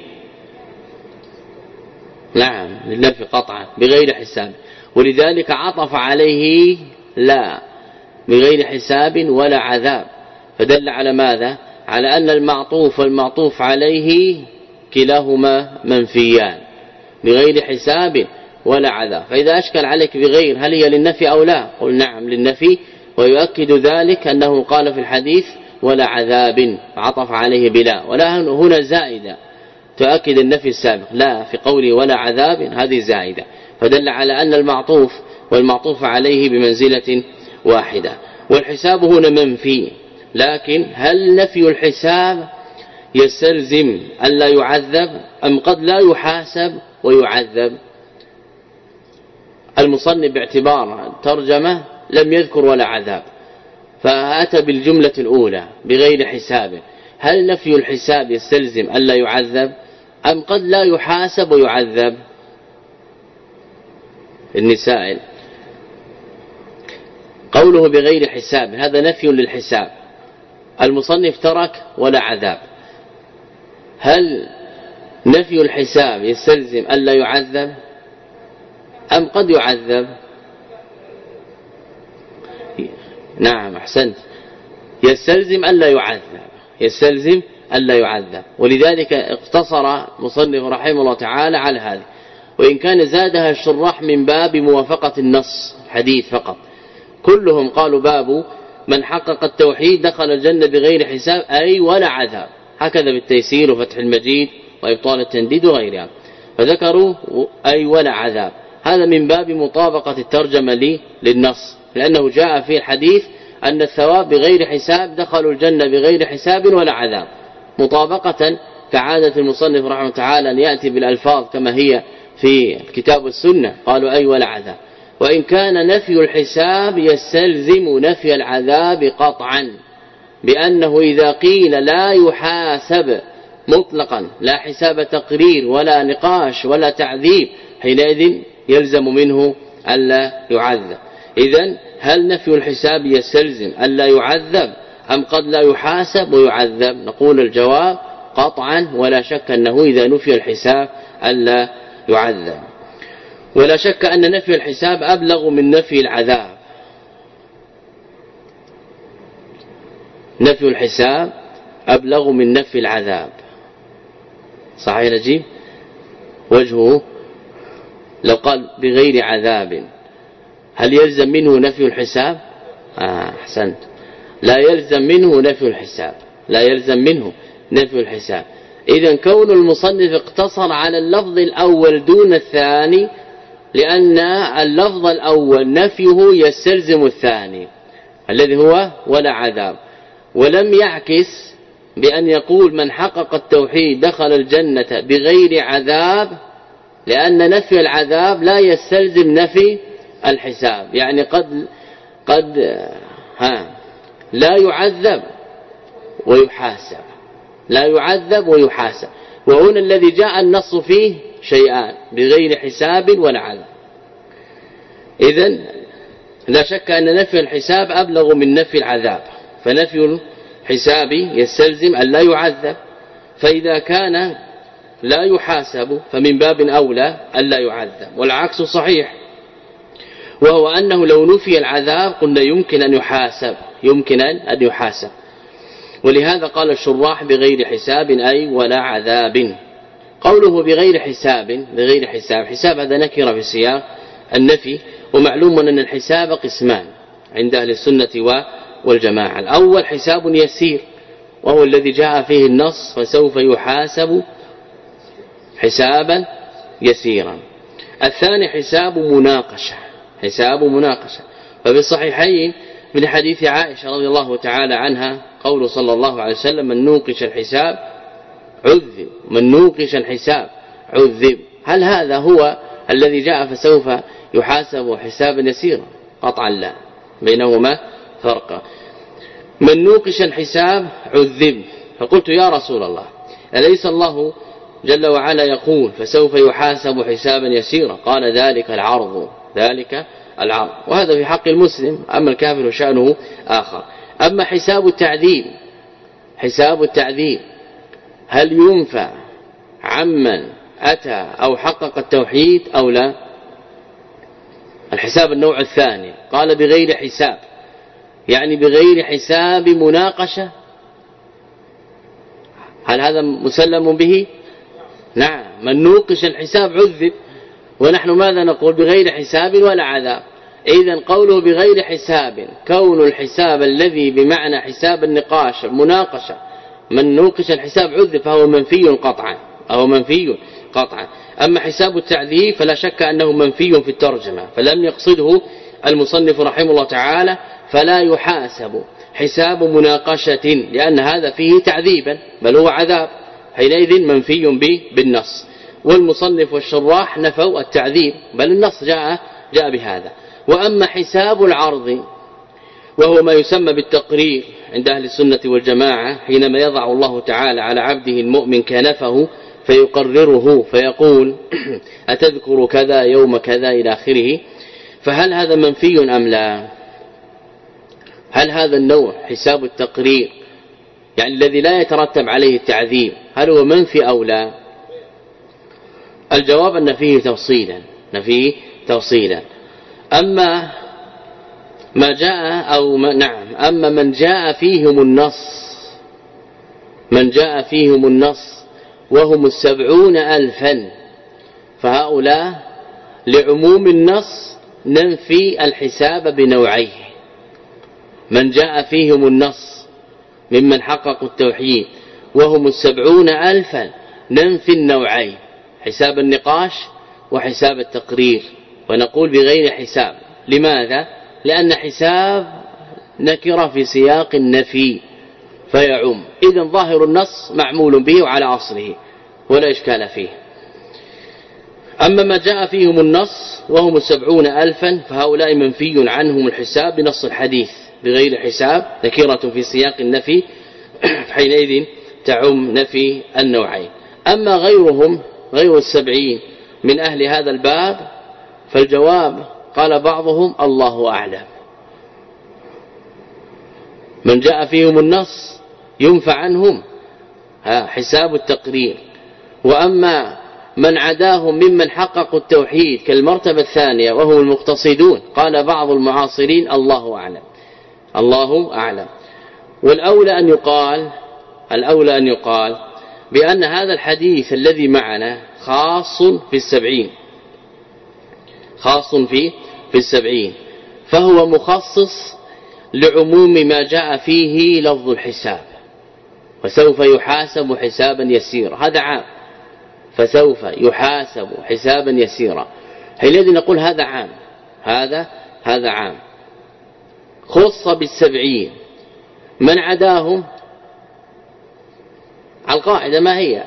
نعم للنفي قطعا بغير حساب، ولذلك عطف عليه لا بغير حساب ولا عذاب، فدل على ماذا؟ على أن المعطوف والمعطوف عليه كلاهما منفيان بغير حساب ولا عذاب. فإذا أشكل عليك بغير هل هي للنفي أو لا؟ قل نعم للنفي، ويؤكد ذلك أنه قال في الحديث ولا عذاب عطف عليه بلا، ولا هنا زائدة تؤكد النفي السابق، لا في قوله ولا عذاب هذه زائدة، فدل على أن المعطوف والمعطوف عليه بمنزلة واحدة. والحساب هنا منفي، لكن هل نفي الحساب يستلزم ألا يعذب أم قد لا يحاسب ويعذب؟ المصنف باعتبار ترجمة لم يذكر ولا عذاب، فأتى بالجملة الأولى بغير حساب. هل نفي الحساب يستلزم ألا يعذب أم قد لا يحاسب ويعذب؟ النسائل قوله بغير حساب هذا نفي للحساب، المصنف ترك ولا عذاب. هل نفي الحساب يستلزم ألا يعذب أم قد يعذب؟ نعم أحسنت، يستلزم ألا يعذب، يستلزم ألا يعذب، ولذلك اقتصر مصنف رحمه الله تعالى على هذا، وإن كان زادها الشراح من باب موافقة النص حديث فقط. كلهم قالوا باب من حقق التوحيد دخل الجنة بغير حساب أي ولا عذاب، هكذا بالتيسير وفتح المجيد وإبطال التنديد وغيرها، فذكروا أي ولا عذاب. هذا من باب مطابقة الترجمة لي للنص، لأنه جاء في الحديث أن الثواب بغير حساب دخلوا الجنة بغير حساب ولا عذاب، مطابقة كعادة المصنف رحمه الله تعالى أن يأتي بالألفاظ كما هي في الكتاب والسنة، قالوا أي ولا عذاب. وإن كان نفي الحساب يستلزم نفي العذاب قطعا، بأنه إذا قيل لا يحاسب مطلقا لا حساب تقرير ولا نقاش ولا تعذيب حينئذ يلزم منه ألا يعذب. إذن هل نفي الحساب يستلزم ألا يعذب أم قد لا يحاسب ويعذب؟ نقول الجواب قطعا ولا شك أنه إذا نفي الحساب ألا يعذب، ولا شك أن نفي الحساب أبلغ من نفي العذاب. نفي الحساب أبلغ من نفي العذاب، صحيح نجيب؟ وجهه لو قال بغير عذاب هل يلزم منه نفي الحساب؟ آه أحسنت، لا يلزم منه نفي الحساب، لا يلزم منه نفي الحساب. إذن كون المصنف اقتصر على اللفظ الأول دون الثاني لأن اللفظ الأول نفيه يستلزم الثاني الذي هو ولا عذاب، ولم يعكس بأن يقول من حقق التوحيد دخل الجنة بغير عذاب، لأن نفي العذاب لا يستلزم نفي الحساب، يعني قد قد ها لا يعذب ويحاسب، لا يعذب ويحاسب. وهنا الذي جاء النص فيه شيئان بغير حساب ولا عذاب. إذن لا شك أن نفي الحساب أبلغ من نفي العذاب، فنفي الحساب يستلزم أن لا يعذب، فإذا كان لا يحاسب فمن باب أولى أن لا يعذب، والعكس صحيح، وهو أنه لو نفي العذاب قلنا يمكن أن يحاسب، يمكن أن يحاسب. ولهذا قال الشراح بغير حساب أي ولا عذاب. قوله بغير حساب، بغير حساب، حساب هذا نكرة في سياق النفي، ومعلوم أن الحساب قسمان عند أهل السنة والجماعة. الأول حساب يسير وهو الذي جاء فيه النص فسوف يحاسب حسابا يسيرا. الثاني حساب مناقشة، حساب مناقشة. ففي الصحيحين من حديث عائشة رضي الله تعالى عنها قول صلى الله عليه وسلم من نوقش الحساب عذب، من نوقش الحساب عذب. هل هذا هو الذي جاء فسوف يحاسب حسابا يسيرا؟ قطعا لا، بينهما فرق. من نوقش الحساب عذب، فقلت يا رسول الله أليس الله جل وعلا يقول فسوف يحاسب حسابا يسيرا؟ قال ذلك العرض، ذلك العرض، وهذا في حق المسلم، أما الكافر شأنه آخر. أما حساب التعذيب، حساب التعذيب هل ينفع عمن أتى أو حقق التوحيد أو لا؟ الحساب النوع الثاني قال بغير حساب، يعني بغير حساب مناقشة، هل هذا مسلم به؟ نعم، من نوقش الحساب عذب، ونحن ماذا نقول؟ بغير حساب ولا عذاب. إذن قوله بغير حساب كون الحساب الذي بمعنى حساب النقاش المناقشة من نوقش الحساب عذب فهو منفي قطعا، أو منفي قطعا. أما حساب التعذيب فلا شك أنه منفي في الترجمة، فلم يقصده المصنف رحمه الله تعالى فلا يحاسب، حساب مناقشة، لأن هذا فيه تعذيبا بل هو عذاب، حينئذ منفي به بالنص. والمصنف والشراح نفوا التعذيب بل النص جاء جاء بهذا. وأما حساب العرض وهو ما يسمى بالتقرير عند أهل السنة والجماعة، حينما يضع الله تعالى على عبده المؤمن كنفه فيقرره فيقول أتذكر كذا يوم كذا إلى آخره، فهل هذا منفي أم لا؟ هل هذا النوع حساب التقرير يعني الذي لا يترتب عليه التعذيب هل هو منفي أو لا؟ الجواب أن فيه تفصيلا نفيه تفصيلا. أما ما جاء أو ما نعم أما من جاء فيهم النص من جاء فيهم النص وهم السبعون ألفا، فهؤلاء لعموم النص ننفي الحساب بنوعيه. من جاء فيهم النص ممن حققوا التوحيد وهم السبعون ألفا ننفي النوعين، حساب النقاش وحساب التقرير، ونقول بغير حساب. لماذا؟ لأن حساب نكرة في سياق النفي فيعم، إذن ظاهر النص معمول به وعلى أصله ولا إشكال فيه. أما ما جاء فيهم النص وهم السبعون ألفا فهؤلاء منفي عنهم الحساب بنص الحديث بغير حساب، نكرة في سياق النفي، حينئذ تعم نفي النوعين. أما غيرهم غير السبعين من أهل هذا الباب فالجواب قال بعضهم الله أعلم. من جاء فيهم النص ينفع عنهم حساب التقرير، وأما من عداهم ممن حققوا التوحيد كالمرتبة الثانية وهم المقتصدون قال بعض المعاصرين الله أعلم الله أعلم. والأولى أن يقال الأولى أن يقال بأن هذا الحديث الذي معنا خاص في السبعين خاص في في السبعين فهو مخصص لعموم ما جاء فيه لفظ الحساب، وسوف يحاسب حسابا يسيرا، هذا عام، فسوف يحاسب حسابا يسيرا، حينئذ نقول هذا عام هذا هذا عام خص بالسبعين. من عداهم القاعدة ما هي؟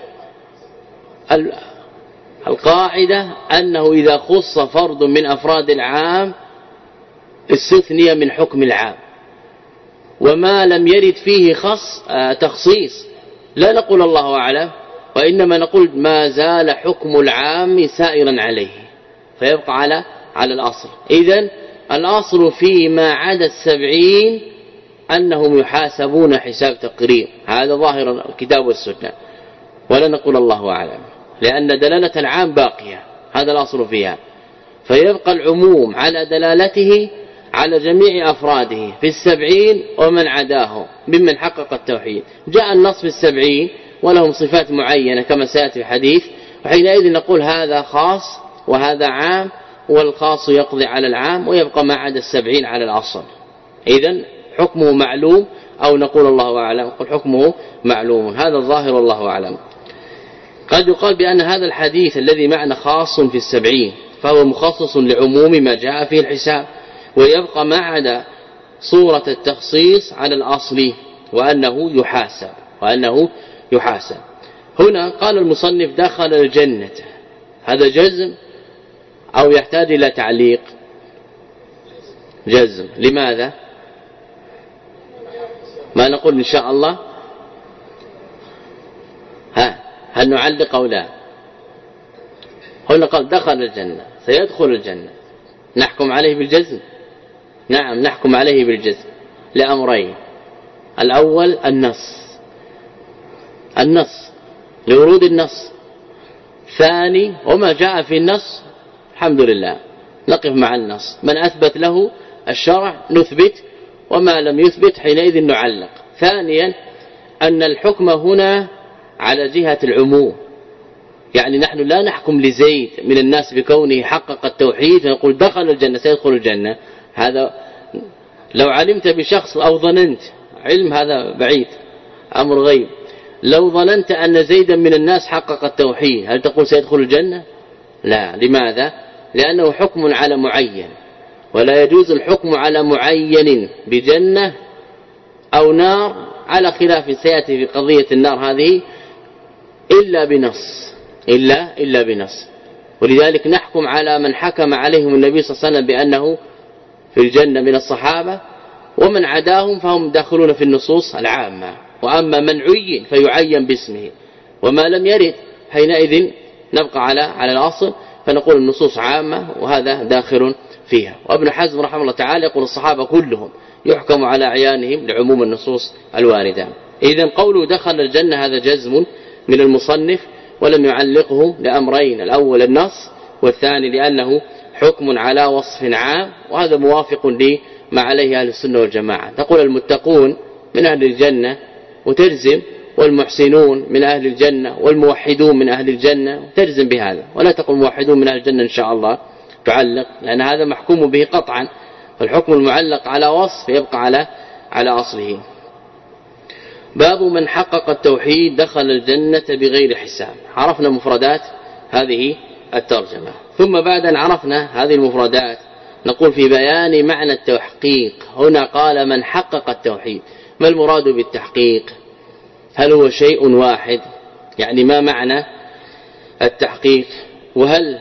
القاعدة أنه إذا خص فرد من أفراد العام استثني من حكم العام، وما لم يرد فيه خص تخصيص لا نقول الله أعلم، وإنما نقول ما زال حكم العام سائرا عليه فيبقى على على الأصل. إذن الأصل فيما عدا السبعين أنهم يحاسبون حساب تقرير، هذا ظاهر الكتاب والسنة، ولا نقول الله أعلم، لأن دلالة العام باقية، هذا الأصل فيها، فيبقى العموم على دلالته على جميع أفراده في السبعين ومن عداه ممن حقق التوحيد. جاء النص في السبعين ولهم صفات معينة كما سيأتي في الحديث، وحينئذ نقول هذا خاص وهذا عام، والخاص يقضي على العام ويبقى ما عدا السبعين على الأصل. إذن حكمه معلوم، أو نقول الله أعلم قل حكمه معلوم، هذا الظاهر والله أعلم. قد يقال بأن هذا الحديث الذي معنا خاص في السبعين فهو مخصص لعموم ما جاء فيه الحساب، ويبقى ما عدا صورة التخصيص على الأصل وأنه يحاسب وأنه يحاسب. هنا قال المصنف دخل الجنة، هذا جزم أو يحتاج إلى تعليق؟ جزم. لماذا؟ ما نقول إن شاء الله؟ ها هل نعلق أو لا؟ هنا قال دخل الجنة سيدخل الجنة، نحكم عليه بالجزم؟ نعم نحكم عليه بالجزم لأمرين. الأول النص النص لورود النص، ثاني وما جاء في النص الحمد لله نقف مع النص، من أثبت له الشرع نثبت، وما لم يثبت حينئذ نعلق. ثانيا أن الحكم هنا على جهة العموم، يعني نحن لا نحكم لزيد من الناس بكونه حقق التوحيد فنقول دخل الجنة سيدخل الجنة، هذا لو علمت بشخص أو ظننت، علم هذا بعيد أمر غيب، لو ظننت أن زيدا من الناس حقق التوحيد هل تقول سيدخل الجنة؟ لا. لماذا؟ لأنه حكم على معين، ولا يجوز الحكم على معين بجنة أو نار على خلاف سيأتي في قضية النار هذه إلا بنص إلا إلا بنص. ولذلك نحكم على من حكم عليهم النبي صلى الله عليه وسلم بأنه في الجنة من الصحابة، ومن عداهم فهم داخلون في النصوص العامة. وأما من عين فيعين باسمه، وما لم يرد حينئذ نبقى على على الأصل فنقول النصوص عامة وهذا داخل فيها. وابن حزم رحمه الله تعالى يقول الصحابة كلهم يحكم على عيانهم لعموم النصوص الواردة. إذن قوله دخل الجنة هذا جزم من المصنف، ولم يعلقه لأمرين: الأول النص، والثاني لأنه حكم على وصف عام، وهذا موافق لما عليه أهل السنة والجماعة. تقول المتقون من أهل الجنة وتجزم، والمحسنون من أهل الجنة، والموحدون من أهل الجنة وتجزم بهذا، ولا تقول موحدون من أهل الجنة إن شاء الله تعلق، لأن هذا محكوم به قطعا. فالحكم المعلق على وصف يبقى على على أصله. باب من حقق التوحيد دخل الجنة بغير حساب. عرفنا مفردات هذه الترجمة، ثم بعد أن عرفنا هذه المفردات نقول في بيان معنى التحقيق. هنا قال من حقق التوحيد، ما المراد بالتحقيق؟ هل هو شيء واحد؟ يعني ما معنى التحقيق؟ وهل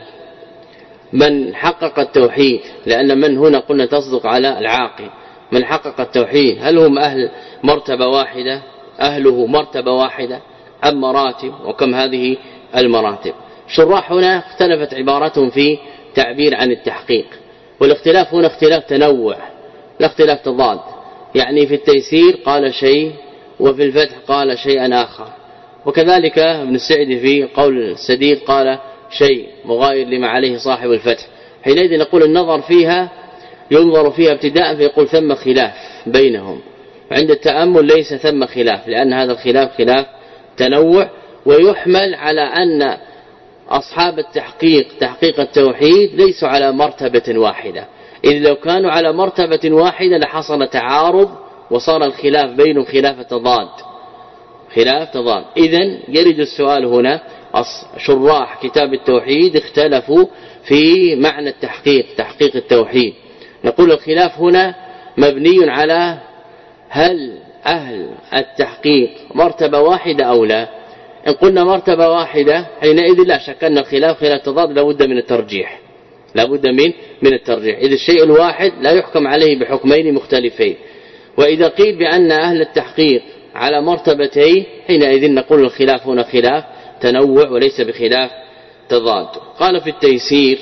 من حقق التوحيد، لأن من هنا قلنا تصدق على العاقل، من حقق التوحيد هل هم أهل مرتبة واحدة، أهله مرتبة واحدة، أم مراتب؟ وكم هذه المراتب؟ شراح هنا اختلفت عبارتهم في تعبير عن التحقيق، والاختلاف هنا اختلاف تنوع لا اختلاف تضاد. يعني في التيسير قال شيء، وفي الفتح قال شيئا آخر، وكذلك ابن السعدي في قول السديد قال شيء مغاير لما عليه صاحب الفتح. حينئذ نقول النظر فيها ينظر فيها ابتداء فيقول ثم خلاف بينهم، عند التأمل ليس ثم خلاف، لأن هذا الخلاف خلاف تنوع، ويحمل على أن أصحاب التحقيق تحقيق التوحيد ليسوا على مرتبة واحدة، إذ لو كانوا على مرتبة واحدة لحصل تعارض وصار الخلاف بينهم خلاف تضاد خلاف تضاد. إذن يرد السؤال هنا، شراح كتاب التوحيد اختلفوا في معنى التحقيق تحقيق التوحيد. نقول الخلاف هنا مبني على هل أهل التحقيق مرتبة واحدة أو لا. إن قلنا مرتبة واحدة حينئذ لا شك أن الخلاف خلاف تضاد، لابد من الترجيح لابد من من الترجيح إذ الشيء الواحد لا يحكم عليه بحكمين مختلفين. وإذا قيل بأن أهل التحقيق على مرتبتين حينئذ نقول الخلاف هنا خلاف تنوع وليس بخلاف تضاد. قال في التيسير: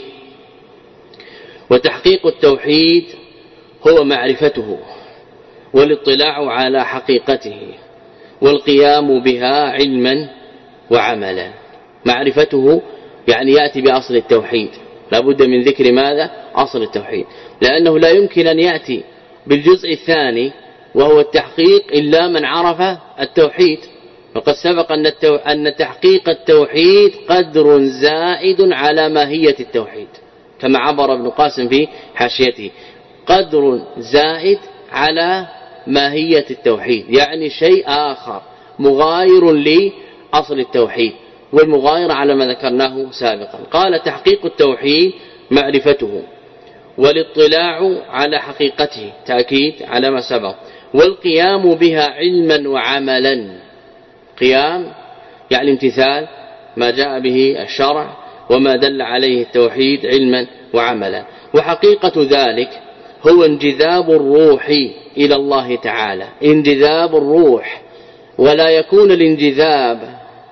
وتحقيق التوحيد هو معرفته والاطلاع على حقيقته والقيام بها علما وعملا. معرفته يعني يأتي بأصل التوحيد، لابد من ذكر ماذا؟ أصل التوحيد، لأنه لا يمكن أن يأتي بالجزء الثاني وهو التحقيق إلا من عرف التوحيد. وقد سبق أن, التو... أن تحقيق التوحيد قدر زائد على ماهية التوحيد، كما عبر ابن قاسم في حاشيته، قدر زائد على ماهية التوحيد، يعني شيء آخر مغاير لأصل التوحيد، والمغاير على ما ذكرناه سابقا. قال تحقيق التوحيد معرفته والاطلاع على حقيقته، تأكيد على ما سبق، والقيام بها علما وعملا. قيام يعني امتثال ما جاء به الشرع وما دل عليه التوحيد علما وعملا. وحقيقة ذلك هو انجذاب الروح إلى الله تعالى، انجذاب الروح، ولا يكون الانجذاب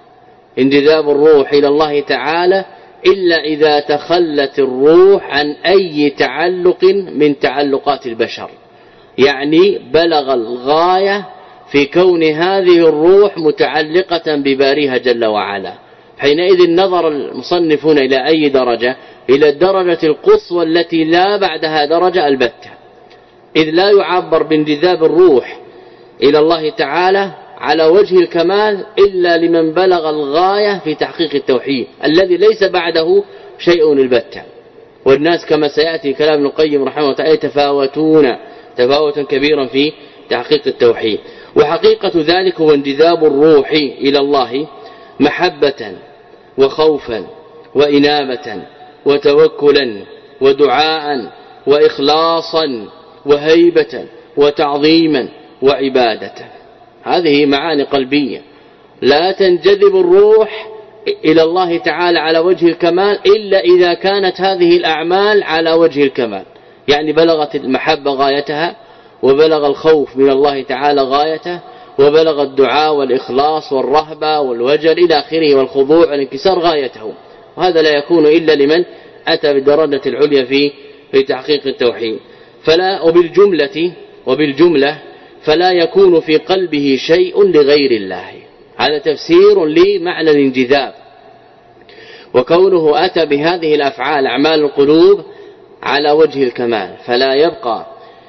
انجذاب الروح إلى الله تعالى إلا إذا تخلت الروح عن أي تعلق من تعلقات البشر، يعني بلغ الغاية في كون هذه الروح متعلقة بباريها جل وعلا. حينئذ نظر المصنفون إلى أي درجة؟ إلى الدرجة القصوى التي لا بعدها درجة البتة، إذ لا يعبر بانجذاب الروح إلى الله تعالى على وجه الكمال إلا لمن بلغ الغاية في تحقيق التوحيد الذي ليس بعده شيء البتة. والناس كما سيأتي كلام ابن القيم رحمه الله تعالى يتفاوتون تفاوتا كبيرا في تحقيق التوحيد. وحقيقة ذلك هو انجذاب الروح إلى الله محبة وخوفا وإنابة وتوكلا ودعاء وإخلاصا وهيبة وتعظيما وعبادة. هذه معاني قلبية. لا تنجذب الروح إلى الله تعالى على وجه الكمال إلا إذا كانت هذه الأعمال على وجه الكمال، يعني بلغت المحبة غايتها، وبلغ الخوف من الله تعالى غايته، وبلغ الدعاء والإخلاص والرهبة والوجل إلى آخره والخضوع والانكسار غايته. وهذا لا يكون إلا لمن أتى بالدرجة العليا في في تحقيق التوحيد. فلا وبالجملة وبالجملة فلا يكون في قلبه شيء لغير الله. هذا تفسير لمعنى الانجذاب. وكونه أتى بهذه الأفعال أعمال القلوب على وجه الكمال، فلا يبقى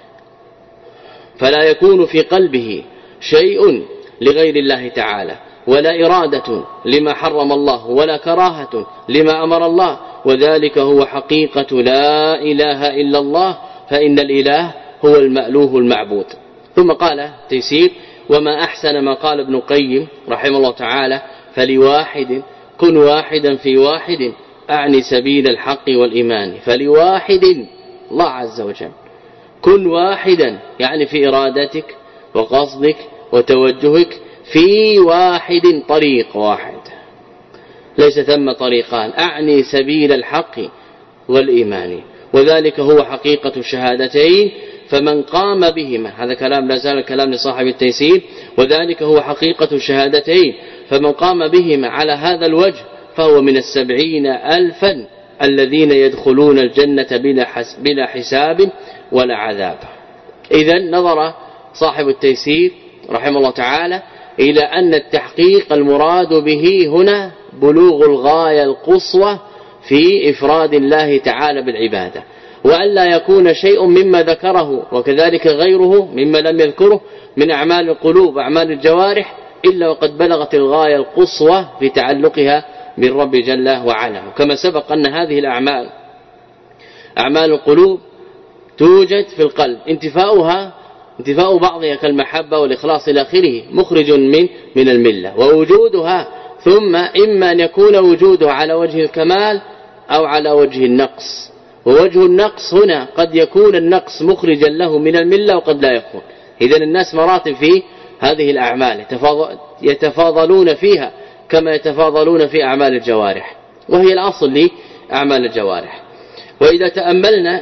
فلا يكون في قلبه شيء لغير الله تعالى، ولا إرادة لما حرم الله، ولا كراهة لما أمر الله، وذلك هو حقيقة لا إله إلا الله، فإن الإله هو المألوه المعبود. ثم قال تيسير: وما أحسن ما قال ابن القيم رحمه الله تعالى: فلواحد كن واحدا في واحد، أعني سبيل الحق والإيمان. فلواحد الله عز وجل، كن واحدا يعني في إرادتك وقصدك وتوجهك في واحد، طريق واحد، ليس ثم طريقان، أعني سبيل الحق والإيمان. وذلك هو حقيقة الشهادتين، فمن قام بهما، هذا كلام لا زال كلام لصاحب التيسير، وذلك هو حقيقة الشهادتين، فمن قام بهما على هذا الوجه فهو من السبعين ألفا الذين يدخلون الجنة بلا حساب ولا عذاب. إذن نظر صاحب التيسير رحمه الله تعالى إلى أن التحقيق المراد به هنا بلوغ الغاية القصوى في إفراد الله تعالى بالعبادة، وأن لا يكون شيء مما ذكره وكذلك غيره مما لم يذكره من أعمال القلوب وأعمال الجوارح إلا وقد بلغت الغاية القصوى في تعلقها بالرب جل وعلا. كما سبق أن هذه الأعمال أعمال القلوب توجد في القلب، انتفاؤها انتفاء بعضها كالمحبة والإخلاص إلى آخره مخرج من من الملة، ووجودها ثم إما أن يكون وجودها على وجه الكمال أو على وجه النقص. ووجه النقص هنا قد يكون النقص مخرجا له من الملة وقد لا يكون. إذن الناس مراتب في هذه الأعمال يتفاضلون فيها كما يتفاضلون في أعمال الجوارح، وهي الأصل لأعمال الجوارح. وإذا تأملنا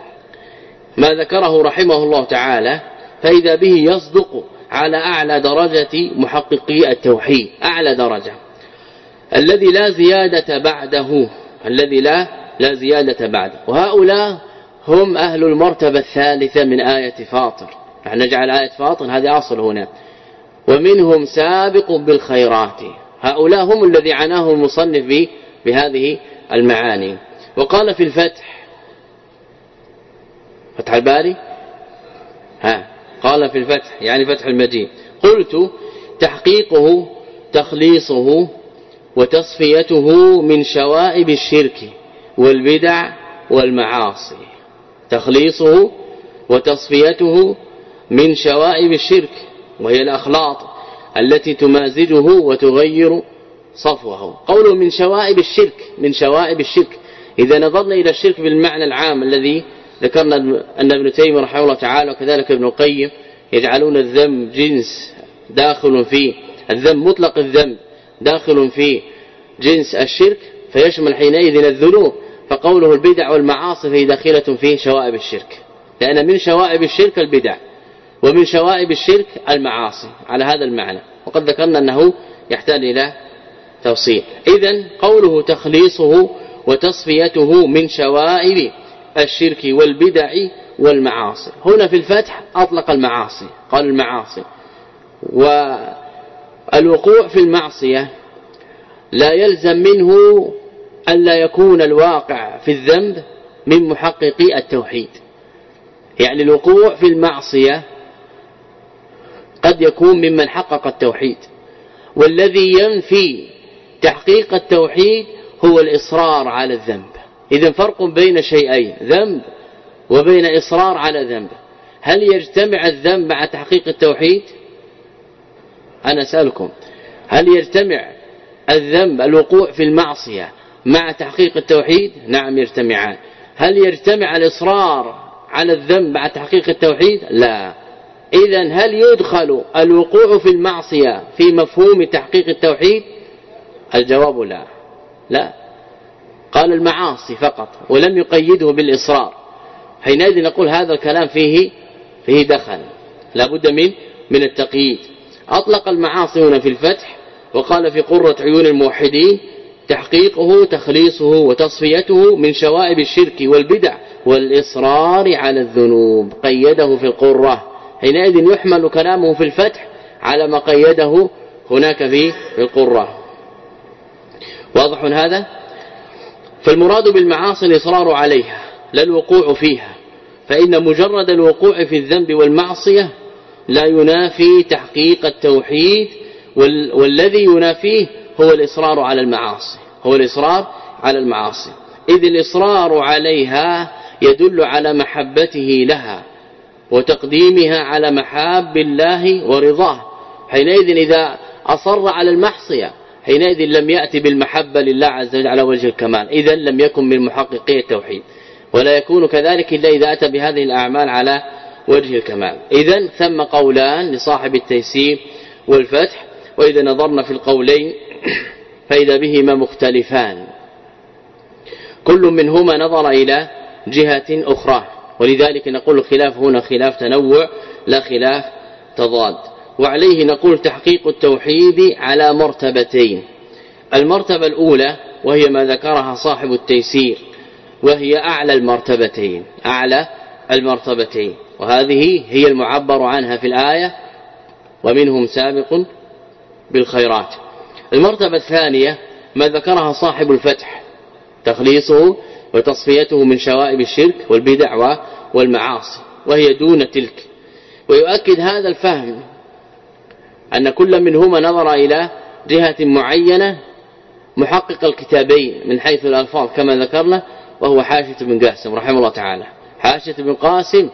ما ذكره رحمه الله تعالى فإذا به يصدق على أعلى درجة محققي التوحيد، أعلى درجة الذي لا زيادة بعده، الذي لا لا زيادة بعده. وهؤلاء هم أهل المرتبة الثالثة من آية فاطر. نحن نجعل آية فاطر هذه أصل هنا. ومنهم سابق بالخيرات، هؤلاء هم الذي عناه المصنف بهذه المعاني. وقال في الفتح، فتح الباري، ها قال في الفتح يعني فتح المجيد: قلت تحقيقه تخليصه وتصفيته من شوائب الشرك والبدع والمعاصي. تخليصه وتصفيته من شوائب الشرك، وهي الأخلاط التي تمازجه وتغير صفوه. قوله من شوائب الشرك، من شوائب الشرك، إذا نظرنا إلى الشرك بالمعنى العام الذي ذكرنا أن ابن تيمية رحمه الله تعالى وكذلك ابن القيم يجعلون الذنب جنس داخل في الذنب، مطلق الذنب داخل في جنس الشرك، فيشمل حينئذ الذنوب. فقوله البدع والمعاصي فهي داخلة في شوائب الشرك، لأن من شوائب الشرك البدع ومن شوائب الشرك المعاصي، على هذا المعنى. وقد ذكرنا أنه يحتاج إلى توصيل. إذن قوله تخليصه وتصفيته من شوائب الشرك والبدع والمعاصي، هنا في الفتح أطلق المعاصي، قال المعاصي. والوقوع في المعصية لا يلزم منه أن لا يكون الواقع في الذنب من محققي التوحيد. يعني الوقوع في المعصية قد يكون ممن حقق التوحيد، والذي ينفي تحقيق التوحيد هو الإصرار على الذنب. إذن فرق بين شيئين، ذنب وبين إصرار على ذنب. هل يجتمع الذنب مع تحقيق التوحيد؟ أنا أسألكم، هل يجتمع الذنب الوقوع في المعصية مع تحقيق التوحيد؟ نعم يجتمعان. هل يجتمع الإصرار على الذنب مع تحقيق التوحيد؟ لا. إذن هل يدخل الوقوع في المعصية في مفهوم تحقيق التوحيد؟ الجواب لا لا قال المعاصي فقط ولم يقيده بالإصرار. حينئذ نقول هذا الكلام فيه فيه دخل لا بد من من التقييد. أطلق المعاصي هنا في الفتح وقال في قرة عيون الموحدين تحقيقه تخليصه وتصفيته من شوائب الشرك والبدع والإصرار على الذنوب، قيده في القرة. حينئذ يحمل كلامه في الفتح على ما قيده هناك في القرة. واضح هذا؟ فالمراد بالمعاصي الإصرار عليها لا الوقوع فيها، فإن مجرد الوقوع في الذنب والمعصية لا ينافي تحقيق التوحيد، والذي ينافيه هو الإصرار على المعاصي هو الإصرار على المعاصي إذ الإصرار عليها يدل على محبته لها وتقديمها على محاب الله ورضاه. حينئذ إذا أصر على المعصية حينئذ لم يأتي بالمحبة لله عز وجل على وجه الكمال، إذن لم يكن من محققي التوحيد، ولا يكون كذلك إلا إذا أتى بهذه الأعمال على وجه الكمال. إذن ثم قولان لصاحب التيسير والفتح، وإذا نظرنا في القولين فإذا بهما مختلفان كل منهما نظر إلى جهة أخرى، ولذلك نقول الخلاف هنا خلاف تنوع لا خلاف تضاد. وعليه نقول تحقيق التوحيد على مرتبتين. المرتبة الأولى وهي ما ذكرها صاحب التيسير، وهي أعلى المرتبتين أعلى المرتبتين وهذه هي المعبر عنها في الآية ومنهم سابق بالخيرات. المرتبة الثانية ما ذكرها صاحب الفتح، تخليصه وتصفيته من شوائب الشرك والبدع والمعاصي، وهي دون تلك. ويؤكد هذا الفهم أن كل منهما نظر إلى جهة معينة محقق الكتابين من حيث الألفاظ كما ذكرنا، وهو حاشية بن قاسم رحمه الله تعالى. حاشية بن قاسم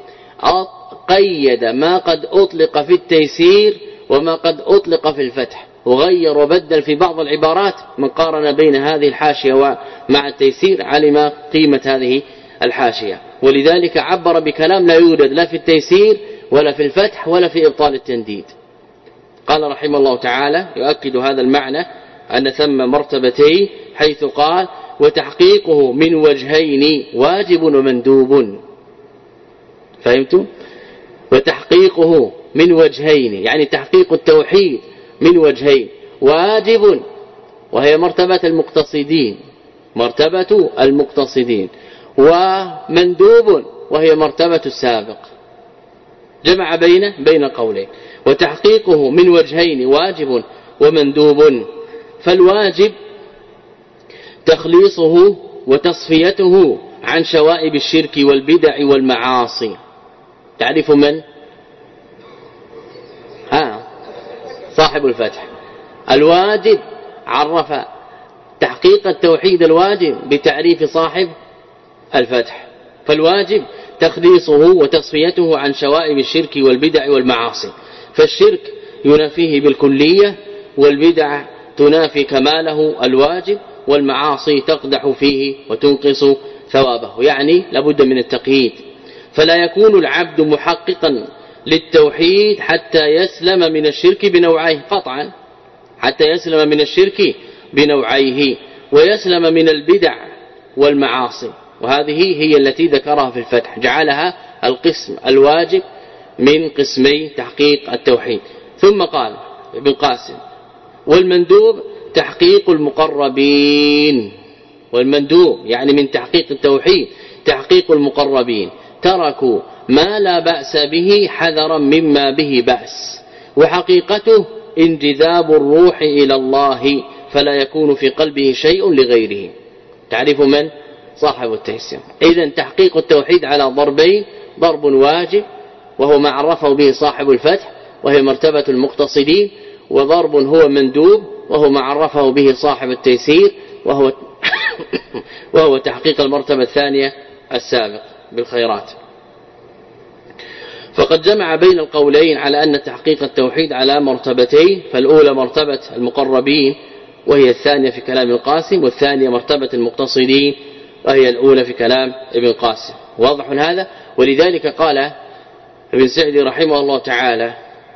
قيد ما قد أطلق في التيسير وما قد أطلق في الفتح، وغير وبدل في بعض العبارات. من قارن بين هذه الحاشية ومع التيسير علم قيمة هذه الحاشية، ولذلك عبر بكلام لا يوجد لا في التيسير ولا في الفتح ولا في إبطال التنديد. قال رحمه الله تعالى يؤكد هذا المعنى أن ثم مرتبتين، حيث قال وتحقيقه من وجهين واجب ومندوب. فهمتم؟ وتحقيقه من وجهين يعني تحقيق التوحيد من وجهين، واجب وهي مرتبة المقتصدين مرتبة المقتصدين ومندوب وهي مرتبة السابق. جمع بين بين قولين. وتحقيقه من وجهين واجب ومندوب، فالواجب تخليصه وتصفيته عن شوائب الشرك والبدع والمعاصي. تعرف من؟ ها صاحب الفتح. الواجب عرف تحقيق التوحيد الواجب بتعريف صاحب الفتح، فالواجب تخليصه وتصفيته عن شوائب الشرك والبدع والمعاصي. فالشرك ينافيه بالكلية، والبدع تنافي كماله الواجب، والمعاصي تقدح فيه وتنقص ثوابه. يعني لابد من التقييد، فلا يكون العبد محققا للتوحيد حتى يسلم من الشرك بنوعيه قطعا، حتى يسلم من الشرك بنوعيه ويسلم من البدع والمعاصي. وهذه هي التي ذكرها في الفتح، جعلها القسم الواجب من قسمي تحقيق التوحيد. ثم قال ابن قاسم والمندوب تحقيق المقربين. والمندوب يعني من تحقيق التوحيد تحقيق المقربين، تركوا ما لا بأس به حذرا مما به بأس، وحقيقته انجذاب الروح إلى الله فلا يكون في قلبه شيء لغيره. تعرف من؟ صاحب التيسير. إذن تحقيق التوحيد على ضربين، ضرب واجب وهو ما عرفه به صاحب الفتح وهي مرتبة المقتصدين، وضرب هو مندوب وهو ما عرفه به صاحب التيسير وهو وهو تحقيق المرتبة الثانية السابق بالخيرات. فقد جمع بين القولين على أن تحقيق التوحيد على مرتبتين، فالأولى مرتبة المقربين وهي الثانية في كلام القاسم، والثانية مرتبة المقتصدين وهي الأولى في كلام ابن قاسم. واضح هذا؟ ولذلك قال ابن سعدي رحمه الله تعالى: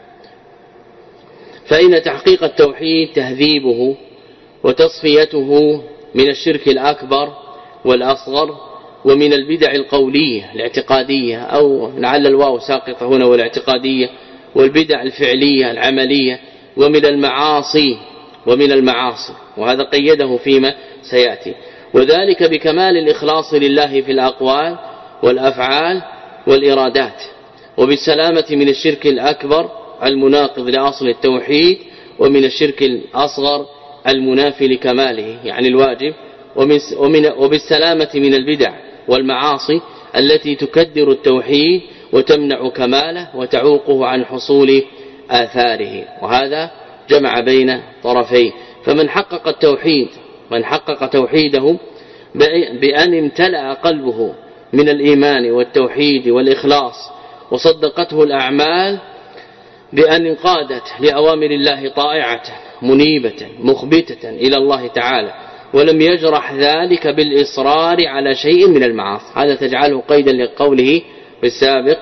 فإن تحقيق التوحيد تهذيبه وتصفيته من الشرك الأكبر والأصغر ومن البدع القولية الاعتقادية، أو لعل الواو ساقطة هنا، والاعتقادية والبدع الفعلية العملية، ومن المعاصي ومن المعاصي وهذا قيده فيما سيأتي، وذلك بكمال الإخلاص لله في الأقوال والأفعال والإرادات، وبالسلامة من الشرك الأكبر المناقض لأصل التوحيد، ومن الشرك الأصغر المنافي لكماله يعني الواجب، ومن وبالسلامة من البدع والمعاصي التي تكدر التوحيد وتمنع كماله وتعوقه عن حصول آثاره. وهذا جمع بين طرفين. فمن حقق التوحيد من حقق توحيده بأن امتلأ قلبه من الإيمان والتوحيد والإخلاص، وصدقته الأعمال بأن انقادت لأوامر الله طائعة منيبة مخبتة إلى الله تعالى، ولم يجرح ذلك بالإصرار على شيء من المعاصي. هذا تجعله قيدا لقوله بالسابق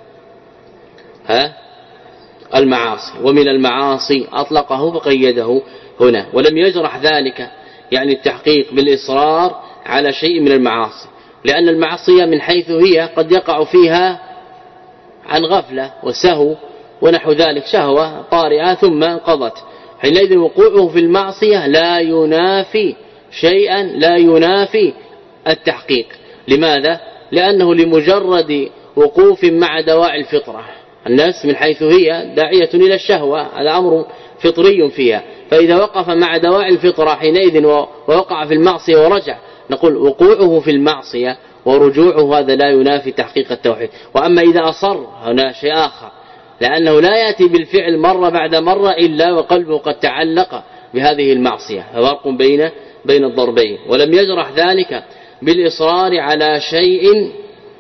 ها المعاصي، ومن المعاصي أطلقه فقيده هنا، ولم يجرح ذلك يعني التحقيق بالإصرار على شيء من المعاصي، لأن المعصية من حيث هي قد يقع فيها عن غفلة وسهو ونحو ذلك، شهوة طارئة ثم انقضت، حينئذ وقوعه في المعصية لا ينافي شيئا لا ينافي التحقيق. لماذا؟ لأنه لمجرد وقوف مع دواعي الفطرة، الناس من حيث هي داعية إلى الشهوة، هذا أمر فطري فيها، فإذا وقف مع دواعي الفطرة حينئذ ووقع في المعصية ورجع، نقول وقوعه في المعصية ورجوعه هذا لا ينافي تحقيق التوحيد. وأما إذا أصر هنا شيء آخر، لأنه لا يأتي بالفعل مرة بعد مرة إلا وقلبه قد تعلق بهذه المعصية، فرق بين بين الضربين. ولم يجرح ذلك بالإصرار على شيء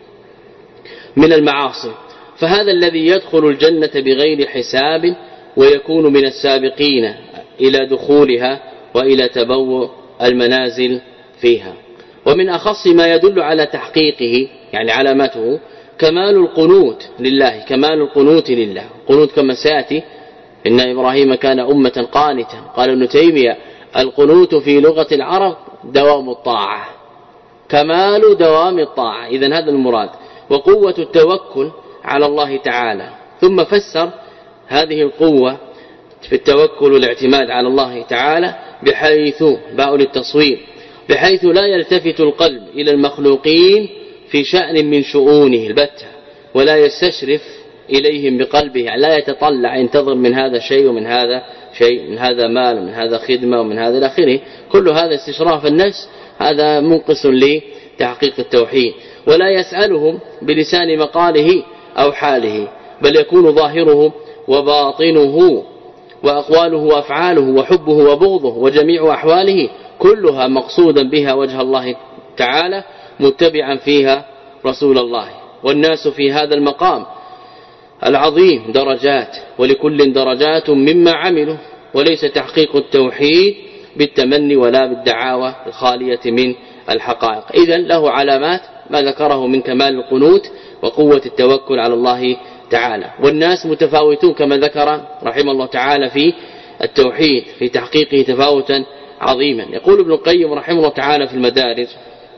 من المعاصي، فهذا الذي يدخل الجنة بغير حساب ويكون من السابقين إلى دخولها وإلى تبوء المنازل فيها. ومن أخص ما يدل على تحقيقه يعني علامته كمال القنوت لله، كمال القنوت لله. قنوت كما سيأتي إن إبراهيم كان أمة قانتا، قال ابن تيمية القنوت في لغة العرب دوام الطاعة، كمال دوام الطاعة، إذن هذا المراد. وقوة التوكل على الله تعالى، ثم فسر هذه القوة في التوكل والاعتماد على الله تعالى بحيث باء للتصوير، بحيث لا يلتفت القلب إلى المخلوقين في شأن من شؤونه البتة، ولا يستشرف إليهم بقلبه، يعني لا يتطلع ينتظر من هذا شيء ومن هذا شيء، من هذا مال ومن هذا خدمة ومن هذا الآخره، كل هذا استشراف النفس، هذا منقص لتحقيق التوحيد. ولا يسألهم بلسان مقاله أو حاله، بل يكون ظاهره وباطنه وأقواله وأفعاله وحبه وبغضه وجميع أحواله كلها مقصودا بها وجه الله تعالى، متبعا فيها رسول الله. والناس في هذا المقام العظيم درجات، ولكل درجات مما عملوا، وليس تحقيق التوحيد بالتمني ولا بالدعاوى الخالية من الحقائق. إذن له علامات ما ذكره من كمال القنوت وقوة التوكل على الله تعالى. والناس متفاوتون كما ذكر رحمه الله تعالى في التوحيد في تحقيقه تفاوتا عظيما. يقول ابن القيم رحمه الله تعالى في المدارج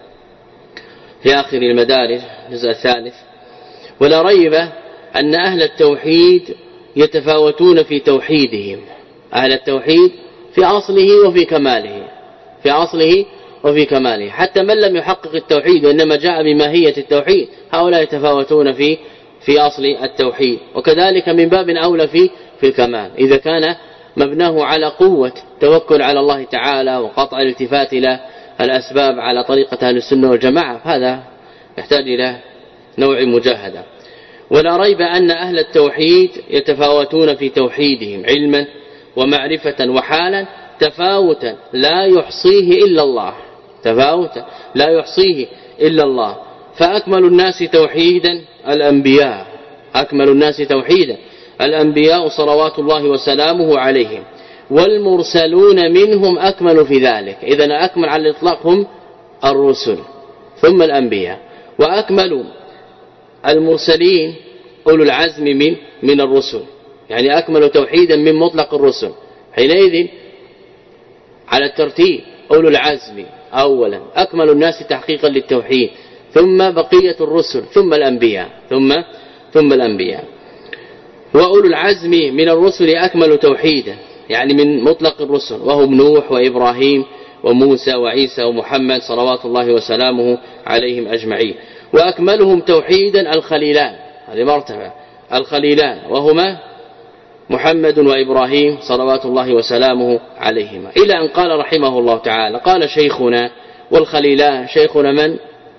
في آخر المدارج الجزء الثالث: ولا ريب أن أهل التوحيد يتفاوتون في توحيدهم، أهل التوحيد في أصله وفي كماله، في أصله وفي كماله، حتى من لم يحقق التوحيد وإنما جاء بماهية التوحيد هؤلاء يتفاوتون في في أصل التوحيد. وكذلك من باب أولى في في الكمال، إذا كان مبناه على قوة توكل على الله تعالى وقطع الالتفات إلى الأسباب على طريقة أهل السنة والجماعة، هذا يحتاج إلى نوع مجاهدة. ولا ريب أن أهل التوحيد يتفاوتون في توحيدهم علما ومعرفة وحالا تفاوتا لا يحصيه إلا الله، تفاوتا لا يحصيه إلا الله. فأكمل الناس توحيدا الأنبياء، أكمل الناس توحيدا الأنبياء صلوات الله وسلامه عليهم، والمرسلون منهم أكمل في ذلك. إذن أكمل على الإطلاق هم الرسل ثم الأنبياء، وأكمل المرسلين أولو العزم من من الرسل، يعني أكمل توحيدا من مطلق الرسل. حينئذ على الترتيب أولو العزم أولا أكمل الناس تحقيقا للتوحيد، ثم بقية الرسل، ثم الأنبياء ثم ثم الأنبياء. وأولو العزم من الرسل أكمل توحيدا يعني من مطلق الرسل، وهم نوح وإبراهيم وموسى وعيسى ومحمد صلوات الله وسلامه عليهم أجمعين. وأكملهم توحيدا الخليلان، هذه مرتبة الخليلان، وهما محمد وإبراهيم صلوات الله وسلامه عليهما، إلى أن قال رحمه الله تعالى قال شيخنا والخليلان. شيخنا من؟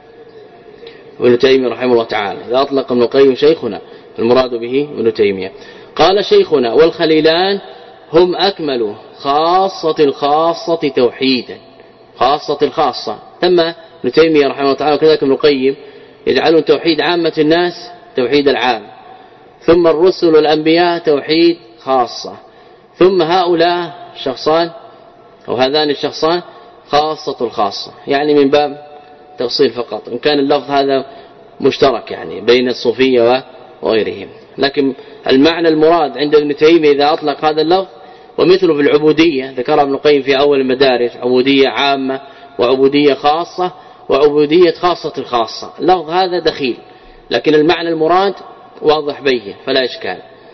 ابن تيمية رحمه الله تعالى. إذا أطلق ابن القيم شيخنا المراد به ابن تيمية. قال شيخنا والخليلان هم أكمل خاصة الخاصة توحيدا، خاصة الخاصة. ثم ابن تيمية رحمه الله تعالى وكذلك ابن القيم يجعلون توحيد عامة الناس توحيد العام، ثم الرسل والأنبياء توحيد خاصة، ثم هؤلاء الشخصان أو هذان الشخصان خاصة الخاصة، يعني من باب تفصيل فقط، إن كان اللفظ هذا مشترك يعني بين الصوفية وغيرهم، لكن المعنى المراد عند ابن تيمية إذا أطلق هذا اللفظ. ومثله في العبودية ذكر ابن القيم في أول المدارج عبودية عامة وعبودية خاصة وعبودية خاصة الخاصة. اللفظ هذا دخيل، لكن المعنى المراد واضح بين فلا إشكال.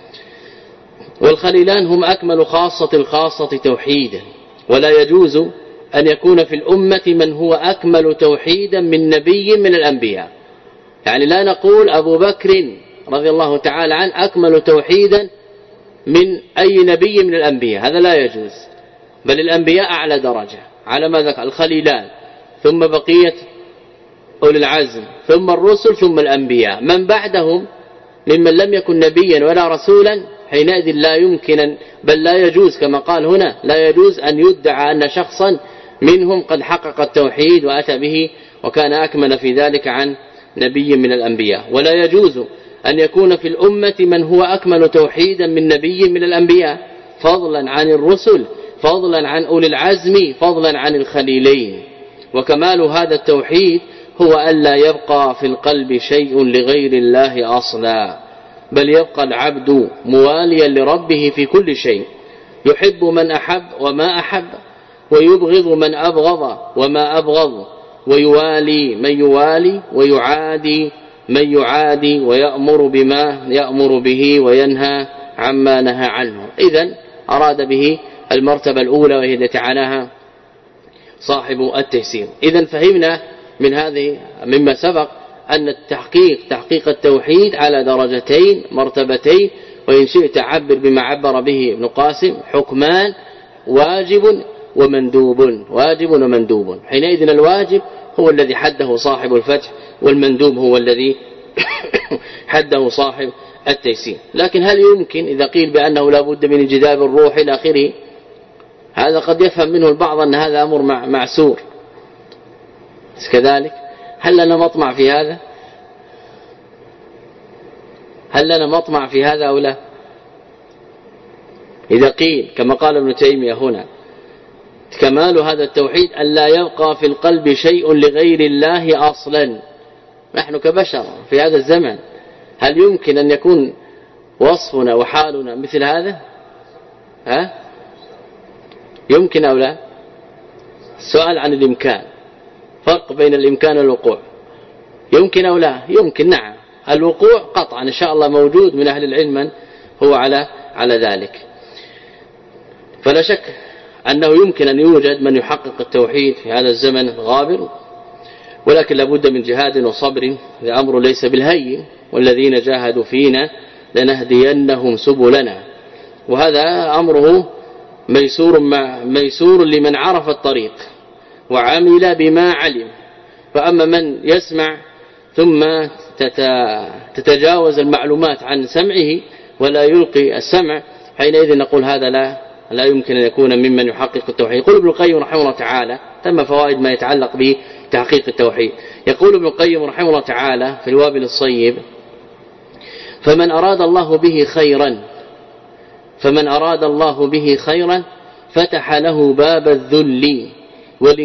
والخليلان هم أكمل خاصة الخاصة توحيدا، ولا يجوز أن يكون في الأمة من هو أكمل توحيدا من نبي من الأنبياء. يعني لا نقول أبو بكر رضي الله تعالى عنه أكمل توحيدا من أي نبي من الأنبياء، هذا لا يجوز، بل الأنبياء أعلى درجة على ما ذكر الخليلان، ثم بقية أولي العزم، ثم الرسل، ثم الأنبياء. من بعدهم ممن لم يكن نبيا ولا رسولا حينئذ لا يمكن بل لا يجوز كما قال هنا، لا يجوز أن يدعى أن شخصا منهم قد حقق التوحيد وأتى به وكان أكمل في ذلك عن نبي من الأنبياء. ولا يجوز أن يكون في الأمة من هو أكمل توحيدا من نبي من الأنبياء، فضلا عن الرسل، فضلا عن أولي العزم، فضلا عن الخليلين. وكمال هذا التوحيد هو ألا يبقى في القلب شيء لغير الله أصلا، بل يبقى العبد مواليا لربه في كل شيء، يحب من أحب وما أحب، ويبغض من أبغض وما أبغض، ويوالي من يوالي ويعادي من يعادي، ويأمر بما يأمر به وينهى عما نهى عنه. إذن أراد به المرتبة الأولى وهي التي عناها صاحب التيسير. إذن فهمنا من هذه مما سبق أن التحقيق تحقيق التوحيد على درجتين مرتبتين، وإن شئت عبر بما عبر به ابن قاسم حكمان واجب ومندوب، واجب ومندوب. حينئذ الواجب هو الذي حده صاحب الفتح، والمندوب هو الذي حده صاحب التيسير. لكن هل يمكن إذا قيل بأنه لا بد من انجذاب الروح إلى آخره، هذا قد يفهم منه البعض أن هذا أمر معسور كذلك. هل لنا مطمع في هذا؟ هل لنا مطمع في هذا أو لا؟ إذا قيل كما قال ابن تيمية هنا كمال هذا التوحيد أن لا يبقى في القلب شيء لغير الله أصلا، نحن كبشر في هذا الزمن هل يمكن أن يكون وصفنا وحالنا مثل هذا؟ ها؟ يمكن أو لا؟ السؤال عن الإمكان، فرق بين الإمكان والوقوع، يمكن أو لا؟ يمكن، نعم. الوقوع قطعا إن شاء الله موجود من أهل العلم من هو على على ذلك، فلا شك أنه يمكن أن يوجد من يحقق التوحيد في هذا الزمن الغابر، ولكن لابد من جهاد وصبر، الأمر ليس بالهين، والذين جاهدوا فينا لنهدينهم سبلنا. وهذا أمره ميسور, مع ميسور لمن عرف الطريق وعمل بما علم. فأما من يسمع ثم تتجاوز المعلومات عن سمعه ولا يلقي السمع، حينئذ نقول هذا لا لا يمكن أن يكون ممن يحقق التوحيد. يقول ابن القيم رحمه الله تعالى تم فوائد ما يتعلق بتحقيق التوحيد. يقول ابن القيم رحمه الله تعالى في الوابل الصيب: فمن أراد الله به خيرا فمن أراد الله به خيرا فتح له باب الذل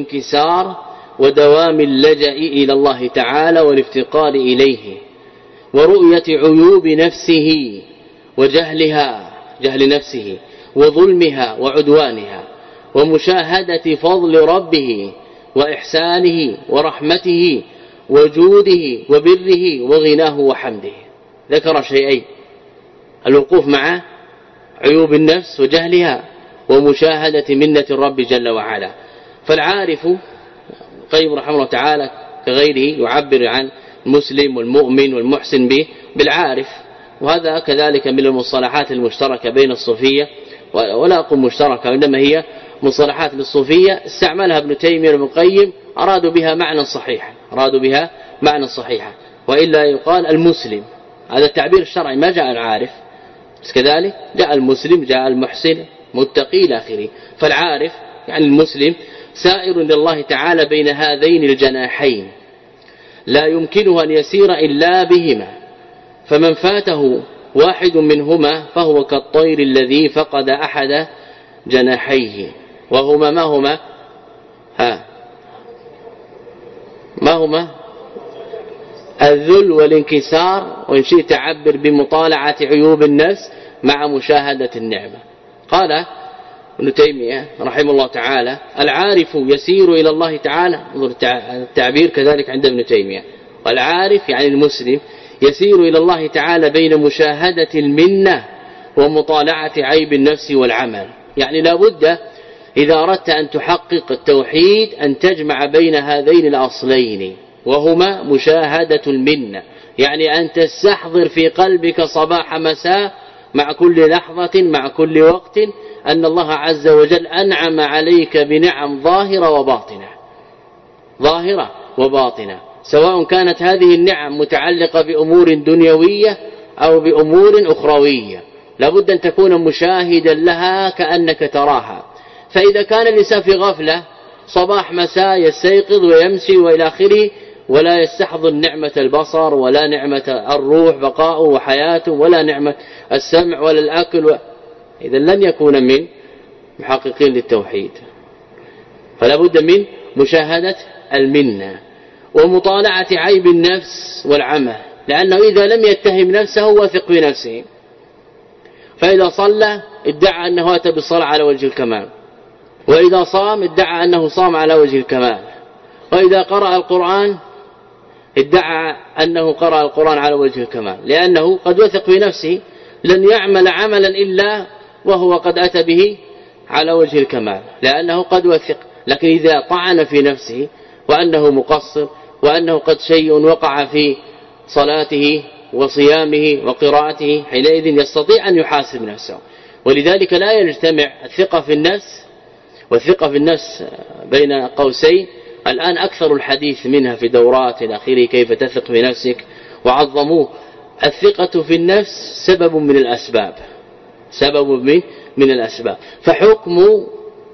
والانكسار ودوام اللجأ إلى الله تعالى والافتقار إليه، ورؤية عيوب نفسه وجهلها جهل نفسه وظلمها وعدوانها ومشاهدة فضل ربه وإحسانه ورحمته وجوده وبره وغناه وحمده. ذكر شيئين: الوقوف مع عيوب النفس وجهلها ومشاهدة منة الرب جل وعلا. فالعارف قيم رحمه الله تعالى كغيره يعبر عن المسلم والمؤمن والمحسن به بالعارف، وهذا كذلك من المصطلحات المشتركة بين الصوفية، ولا أقول مشتركة إنما هي مصطلحات للصوفية استعملها ابن تيمية وابن القيم، أرادوا بها معنى صحيحا أرادوا بها معنى صحيحا وإلا يقال المسلم. هذا التعبير الشرعي ما جاء العارف، بس كذلك جاء المسلم جاء المحسن متقي إلى آخره. فالعارف يعني المسلم سائر لله تعالى بين هذين الجناحين لا يمكنه أن يسير إلا بهما، فمن فاته واحد منهما فهو كالطير الذي فقد أحد جناحيه، وهما ما هما ها ما هما الذل والانكسار، وإن شئت تعبر بمطالعة عيوب النفس مع مشاهدة النعمة. قال ابن تيمية رحمه الله تعالى: العارف يسير إلى الله تعالى، انظر التعبير كذلك عند ابن تيمية، والعارف يعني المسلم يسير إلى الله تعالى بين مشاهدة المنة ومطالعة عيب النفس والعمل. يعني لا بد إذا أردت أن تحقق التوحيد أن تجمع بين هذين الأصلين، وهما مشاهدة المنة، يعني أن تستحضر في قلبك صباح مساء مع كل لحظة مع كل وقت أن الله عز وجل أنعم عليك بنعم ظاهرة وباطنة ظاهرة وباطنة، سواء كانت هذه النعم متعلقة بأمور دنيوية أو بأمور أخروية، لابد أن تكون مشاهدا لها كأنك تراها. فإذا كان الإنسان في غفلة صباح مساء يستيقظ ويمشي وإلى آخره ولا يستحضر نعمة البصر ولا نعمة الروح بقاؤه وحياته ولا نعمة السمع ولا الأكل و... إذا لن يكون من محققين للتوحيد. فلا بد من مشاهدة المنة ومطالعة عيب النفس والعمل، لأنه إذا لم يتهم نفسه وثق في نفسه، فإذا صلى ادعى أنه أتى بالصلاة على وجه الكمال، وإذا صام ادعى أنه صام على وجه الكمال، وإذا قرأ القرآن ادعى أنه قرأ القرآن على وجه الكمال، لأنه قد وثق في نفسه لن يعمل عملا إلا وهو قد أتى به على وجه الكمال، لأنه قد وثق. لكن إذا طعن في نفسه وأنه مقصر وأنه قد شيء وقع في صلاته وصيامه وقراءته، حينئذ يستطيع أن يحاسب نفسه. ولذلك لا يجتمع الثقة في النفس والثقة في النفس بين قوسين الآن أكثر الحديث منها في دورات إلى آخره كيف تثق في نفسك وعظموه. الثقة في النفس سبب من الأسباب سبب من من الأسباب فحكم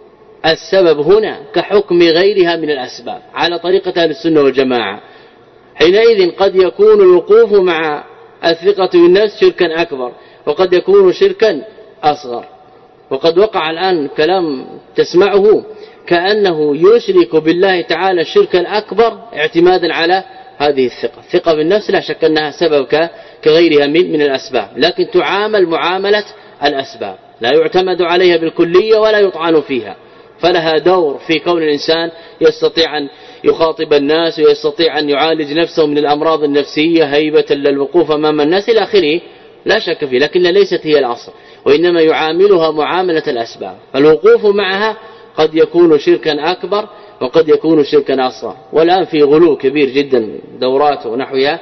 السبب هنا كحكم غيرها من الأسباب على طريقة أهل السنة والجماعة. حينئذ قد يكون الوقوف مع الثقة بالنفس شركا أكبر، وقد يكون شركا أصغر. وقد وقع الآن كلام تسمعه كأنه يشرك بالله تعالى الشرك الأكبر اعتمادا على هذه الثقة. الثقة بالنفس لا شك أنها سبب كغيرها من من الأسباب، لكن تعامل معاملة الأسباب، لا يعتمد عليها بالكلية ولا يطعن فيها، فلها دور في كون الإنسان يستطيع أن يخاطب الناس ويستطيع أن يعالج نفسه من الأمراض النفسية هيبة للوقوف أمام الناس إلى آخره، لا شك فيه، لكن ليست هي الأصل، وإنما يعاملها معاملة الأسباب. فالوقوف معها قد يكون شركا أكبر وقد يكون شركا أصغر، والآن في غلو كبير جدا دورات ونحوها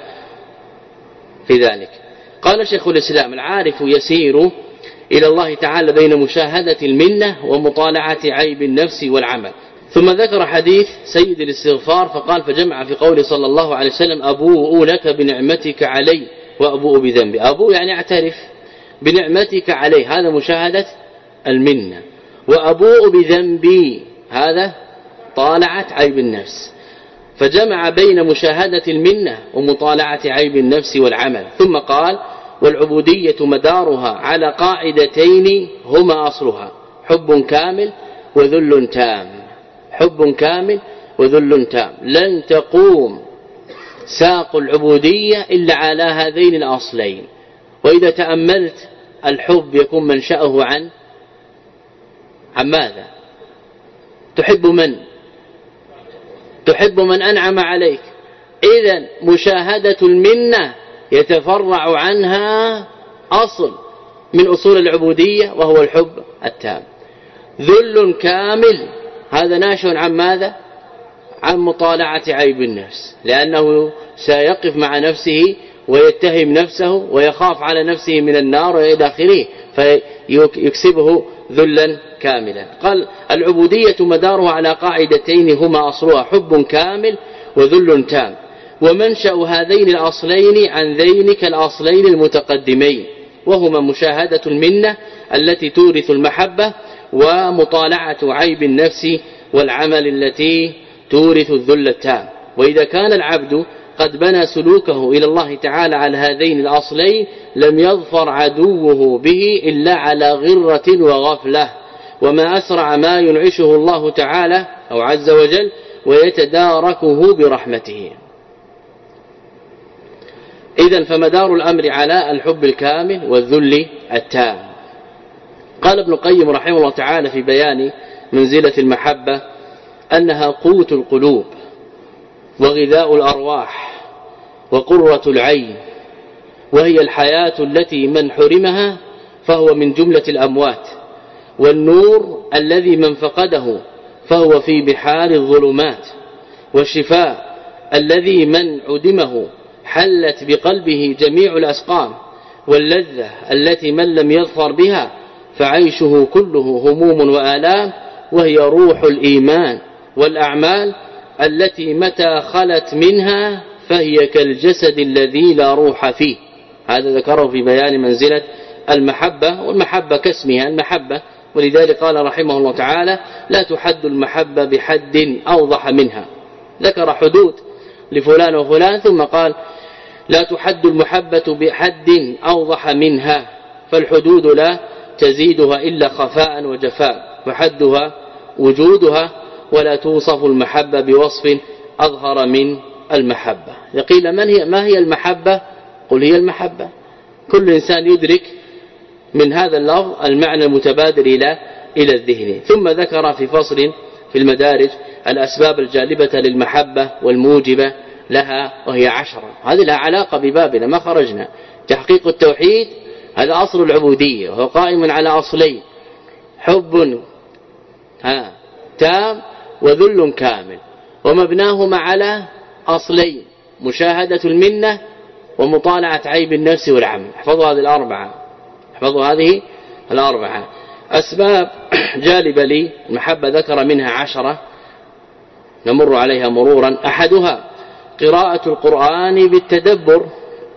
في ذلك. قال شيخ الإسلام: العارف يسير إلى الله تعالى بين مشاهدة المنة ومطالعة عيب النفس والعمل. ثم ذكر حديث سيد الاستغفار فقال: فجمع في قوله صلى الله عليه وسلم: أبوء لك بنعمتك علي وأبوء بذنبي. أبوء يعني اعترف بنعمتك علي، هذا مشاهدة المنة، وأبوء بذنبي هذا طالعة عيب النفس. فجمع بين مشاهدة المنة ومطالعة عيب النفس والعمل. ثم قال: والعبودية مدارها على قاعدتين هما أصلها حب كامل وذل تام. حب كامل وذل تام. لن تقوم ساق العبودية إلا على هذين الأصلين. وإذا تأملت الحب يكون منشأه عن عن ماذا؟ تحب من؟ تحب من أنعم عليك. إذن مشاهدة المنة يتفرع عنها أصل من أصول العبودية وهو الحب التام. ذل كامل هذا ناشئ عن ماذا؟ عن مطالعة عيب النفس، لأنه سيقف مع نفسه ويتهم نفسه ويخاف على نفسه من النار وإلى آخره، فيكسبه ذلا كاملا. قال العبودية مدارها على قاعدتين هما أصلها حب كامل وذل تام، ومنشأ هذين الأصلين عن ذينك الأصلين المتقدمين، وهما مشاهدة المنة التي تورث المحبة، ومطالعة عيب النفس والعمل التي تورث الذل التام. وإذا كان العبد قد بنى سلوكه إلى الله تعالى على هذين الأصلين لم يظفر عدوه به إلا على غرة وغفلة، وما أسرع ما ينعشه الله تعالى أو عز وجل ويتداركه برحمته. إذن فمدار الأمر على الحب الكامل والذل التام. قال ابن القيم رحمه الله تعالى في بيان منزلة المحبة أنها قوت القلوب وغذاء الأرواح وقرة العين، وهي الحياة التي من حرمها فهو من جملة الأموات، والنور الذي من فقده فهو في بحار الظلمات، والشفاء الذي من عدمه حلت بقلبه جميع الأسقام، واللذة التي من لم يظفر بها فعيشه كله هموم وآلام، وهي روح الإيمان والأعمال التي متى خلت منها فهي كالجسد الذي لا روح فيه. هذا ذكره في بيان منزلة المحبة، والمحبة كاسمها المحبة، ولذلك قال رحمه الله تعالى لا تحد المحبة بحد أوضح منها. ذكر حدود لفلان وفلان ثم قال لا تحد المحبة بحد أوضح منها، فالحدود لا تزيدها إلا خفاء وجفاء، وحدها وجودها، ولا توصف المحبة بوصف أظهر من المحبة. يقيل من هي ما هي المحبة؟ قل هي المحبة. كل إنسان يدرك من هذا اللفظ المعنى المتبادر إلى إلى الذهن. ثم ذكر في فصل في المدارج الأسباب الجالبة للمحبة والموجبة لها، وهي عشرة. هذه لها علاقة ببابنا ما خرجنا. تحقيق التوحيد هذا أصل العبودية، وهو قائم على أصلين: حب ها تام وذل كامل، ومبناهما على أصلين: مشاهدة المنة ومطالعة عيب النفس والعمل. احفظوا هذه الأربعة، احفظوا هذه الأربعة. أسباب جالبة للمحبة ذكر منها عشرة نمر عليها مرورا. أحدها قراءة القرآن بالتدبر.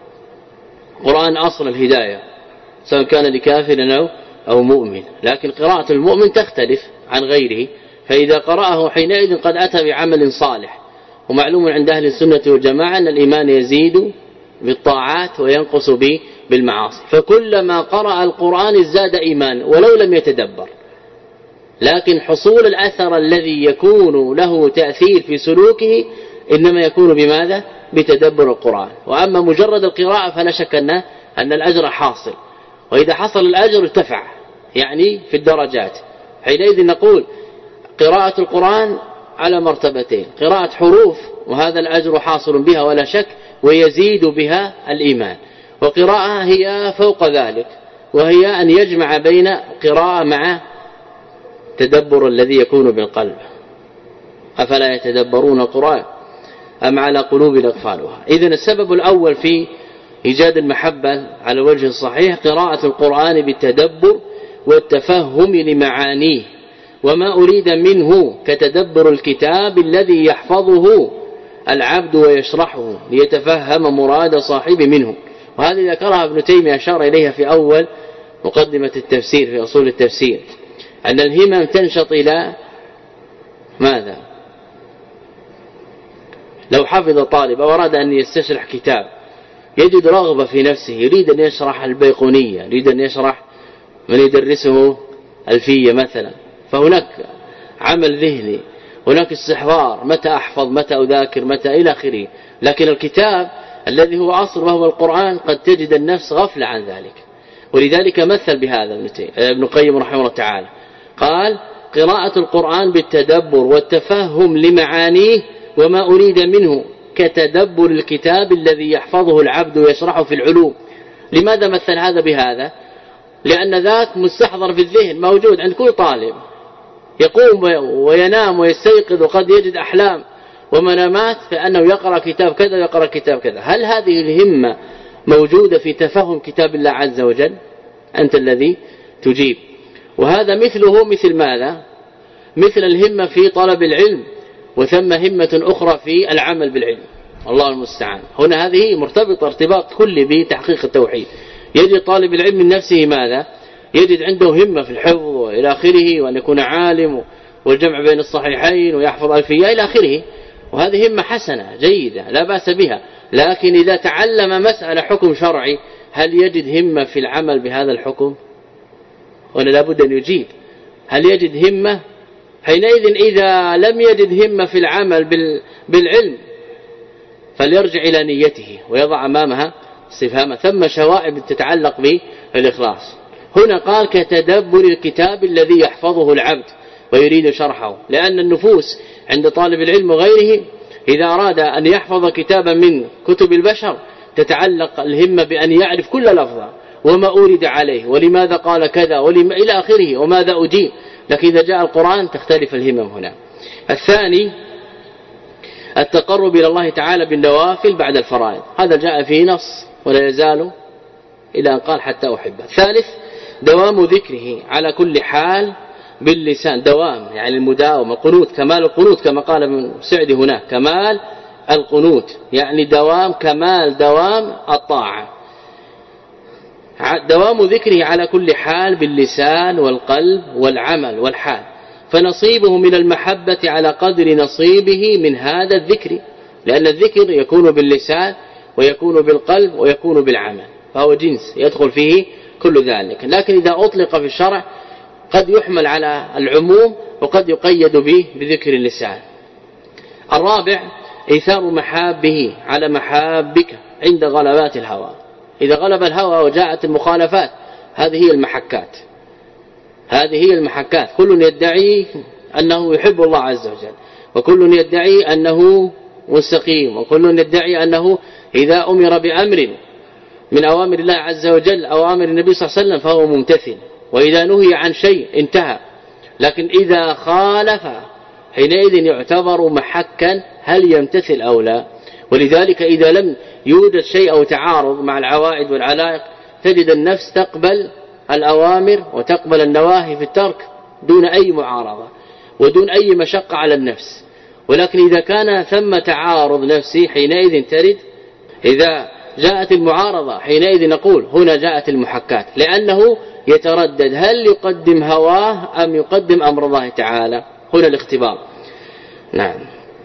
القرآن أصل الهداية سواء كان لكافر أو مؤمن، لكن قراءة المؤمن تختلف عن غيره، فإذا قرأه حينئذ قد أتى بعمل صالح. ومعلوم عند أهل السنة والجماعة أن الإيمان يزيد بالطاعات وينقص بالمعاصي، فكلما قرأ القرآن ازداد إيمان ولو لم يتدبر. لكن حصول الأثر الذي يكون له تأثير في سلوكه إنما يكون بماذا؟ بتدبر القرآن. وأما مجرد القراءة فلا شك أن أن الأجر حاصل، وإذا حصل الأجر ارتفع يعني في الدرجات. حينئذ نقول قراءة القرآن على مرتبتين: قراءة حروف وهذا الأجر حاصل بها ولا شك ويزيد بها الإيمان، وقراءة هي فوق ذلك، وهي أن يجمع بين قراءة مع تدبر الذي يكون بالقلب. أفلا يتدبرون القرآن أم على قلوب أقفالها. إذن السبب الأول في إيجاد المحبة على الوجه الصحيح قراءة القرآن بالتدبر والتفهم لمعانيه، وما أريد منه كتدبر الكتاب الذي يحفظه العبد ويشرحه ليتفهم مراد صاحبه منه. وهذه ذكرها ابن تيمية أشار إليها في أول مقدمة التفسير في أصول التفسير، أن الهمم تنشط إلى ماذا؟ لو حفظ طالب أو أراد أن يستشرح كتاب يجد رغبة في نفسه، يريد أن يشرح البيقونية، يريد أن يشرح من يدرسه ألفية مثلا، فهناك عمل ذهني هناك استحضار متى أحفظ متى أذاكر متى إلى آخره. لكن الكتاب الذي هو أصل وهو القرآن قد تجد النفس غفلة عن ذلك. ولذلك مثل بهذا ابن القيم رحمه الله تعالى، قال قراءة القرآن بالتدبر والتفهم لمعانيه وما أريد منه كتدبر الكتاب الذي يحفظه العبد ويشرحه في العلوم. لماذا مثل هذا بهذا؟ لأن ذاك مستحضر في الذهن موجود عند كل طالب، يقوم وينام ويستيقظ وقد يجد أحلام ومنامات فأنه يقرأ كتاب كذا ويقرأ كتاب كذا. هل هذه الهمة موجودة في تفهم كتاب الله عز وجل؟ أنت الذي تجيب. وهذا مثله مثل ماذا؟ مثل الهمة في طلب العلم، وثم همة أخرى في العمل بالعلم. الله المستعان. هنا هذه مرتبطة ارتباط كلي بتحقيق التوحيد. يجد طالب العلم من نفسه ماذا؟ يجد عنده همة في الحفظ وإلى آخره، وأن يكون عالم والجمع بين الصحيحين ويحفظ ألفية إلى آخره، وهذه همة حسنة جيدة لا بأس بها. لكن إذا تعلم مسألة حكم شرعي هل يجد همة في العمل بهذا الحكم؟ هنا لابد أن يجيب. هل يجد همة؟ حينئذ إذا لم يجد همة في العمل بالعلم فليرجع إلى نيته ويضع أمامها استفهاما. ثم شوائب تتعلق بالإخلاص. هنا قال كتدبر الكتاب الذي يحفظه العبد ويريد شرحه، لأن النفوس عند طالب العلم وغيره إذا أراد أن يحفظ كتابا من كتب البشر تتعلق الهمة بأن يعرف كل لفظة وما أورد عليه ولماذا قال كذا ولما إلى آخره وماذا أجيب. لكن إذا جاء القرآن تختلف الهمم هنا. الثاني التقرب إلى الله تعالى بالنوافل بعد الفرائض، هذا جاء فيه نص ولا يزال إلى أن قال حتى أحبه. الثالث دوام ذكره على كل حال باللسان، دوام يعني المداومة، القنوت كمال القنوت كما قال ابن سعدي هنا، كمال القنوت يعني دوام كمال دوام الطاعة. دوام ذكره على كل حال باللسان والقلب والعمل والحال، فنصيبه من المحبة على قدر نصيبه من هذا الذكر، لأن الذكر يكون باللسان ويكون بالقلب ويكون بالعمل، فهو جنس يدخل فيه كل ذلك. لكن إذا أطلق في الشرع قد يحمل على العموم وقد يقيد به بذكر اللسان. الرابع إيثار محابه على محابك عند غلبات الهوى. إذا غلب الهوى وجاءت المخالفات هذه هي المحكات، هذه هي المحكات. كل يدعي أنه يحب الله عز وجل، وكل يدعي أنه مستقيم، وكل يدعي أنه إذا أمر بأمر من أوامر الله عز وجل أوامر النبي صلى الله عليه وسلم فهو ممتثل، وإذا نهي عن شيء انتهى. لكن إذا خالف حينئذ يعتبر محكا هل يمتثل أو لا. ولذلك إذا لم يوجد شيء أو تعارض مع العوائد والعلائق تجد النفس تقبل الأوامر وتقبل النواهي في الترك دون أي معارضة ودون أي مشقة على النفس. ولكن إذا كان ثم تعارض نفسي حينئذ ترد. إذا جاءت المعارضة حينئذ نقول هنا جاءت المحكات، لأنه يتردد هل يقدم هواه أم يقدم أمر الله تعالى. هنا الاختبار. نعم.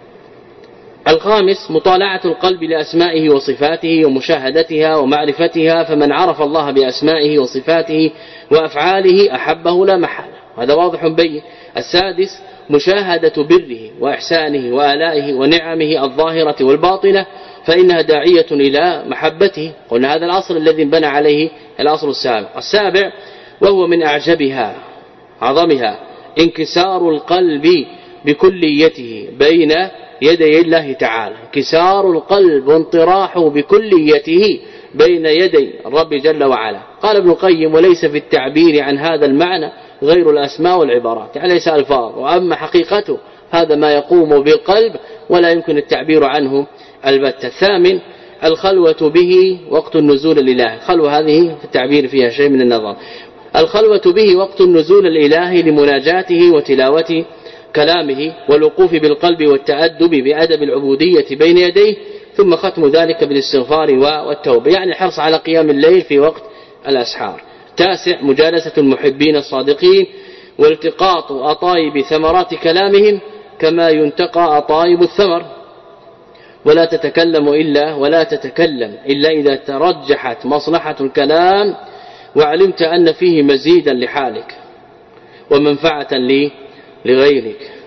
الخامس مطالعة القلب لأسمائه وصفاته ومشاهدتها ومعرفتها، فمن عرف الله بأسمائه وصفاته وأفعاله أحبه لا محالة، هذا واضح بين. السادس مشاهدة بره وإحسانه وآلائه ونعمه الظاهرة والباطنة، فإنها داعية إلى محبته. قلنا هذا الأصل الذي بنى عليه الأصل السابق. السابع وهو من أعجبها عظمها انكسار القلب بكليته بين يدي الله تعالى، انكسار القلب وانطراحه بكليته بين يدي الرب جل وعلا. قال ابن القيم وليس في التعبير عن هذا المعنى غير الأسماء والعبارات، يعني ليس ألفاظ، وأما حقيقته هذا ما يقوم بالقلب ولا يمكن التعبير عنه البتة. الثامن الخلوة به وقت النزول الإلهي. الخلوة هذه في التعبير فيها شيء من النظر. الخلوة به وقت النزول الإلهي لمناجاته وتلاوة كلامه والوقوف بالقلب والتأدب بأدب العبودية بين يديه، ثم ختم ذلك بالاستغفار والتوبة، يعني الحرص على قيام الليل في وقت الأسحار. تاسع مجالسة المحبين الصادقين والتقاط أطايب ثمرات كلامهم كما ينتقى أطايب الثمر، ولا تتكلم إلا ولا تتكلم إلا إذا ترجحت مصلحة الكلام وعلمت أن فيه مزيدا لحالك ومنفعة لي لغيرك.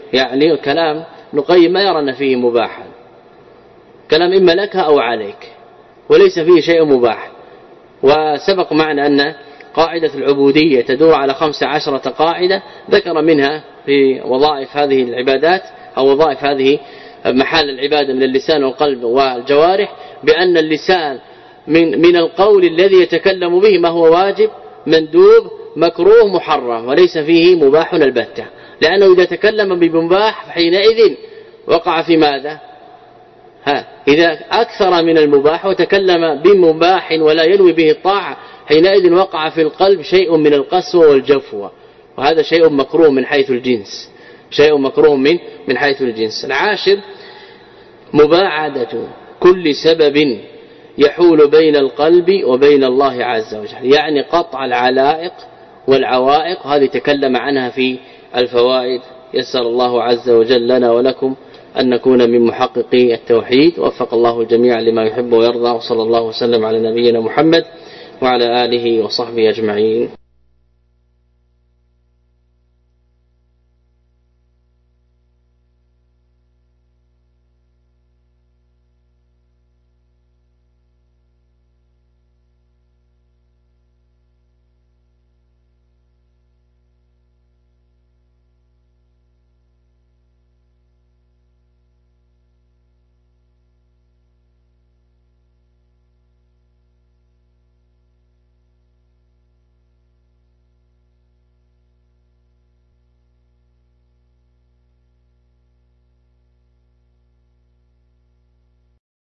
يعني الكلام ابن القيم ما يرى أن فيه مباحا، كلام إما لك أو عليك وليس فيه شيء مباح. وسبق معنا أن قاعدة العبودية تدور على خمس عشرة قاعدة ذكر منها في وظائف هذه العبادات أو وظائف هذه محال العبادة من اللسان والقلب والجوارح، بأن اللسان من من القول الذي يتكلم به ما هو واجب مندوب مكروه محرم وليس فيه مباح البتة، لأنه إذا تكلم بمباح حينئذ وقع في ماذا؟ ها إذا أكثر من المباح وتكلم بمباح ولا ينوي به الطاعة حينئذ وقع في القلب شيء من القسوة والجفوة، وهذا شيء مكروه من حيث الجنس، شيء مكروه من من حيث الجنس. العاشر مباعدة كل سبب يحول بين القلب وبين الله عز وجل، يعني قطع العلائق والعوائق، هذه تكلم عنها في الفوائد. يسر الله عز وجل لنا ولكم أن نكون من محققي التوحيد، وفق الله الجميع لما يحب ويرضى، وصلى الله وسلم على نبينا محمد وعلى آله وصحبه أجمعين.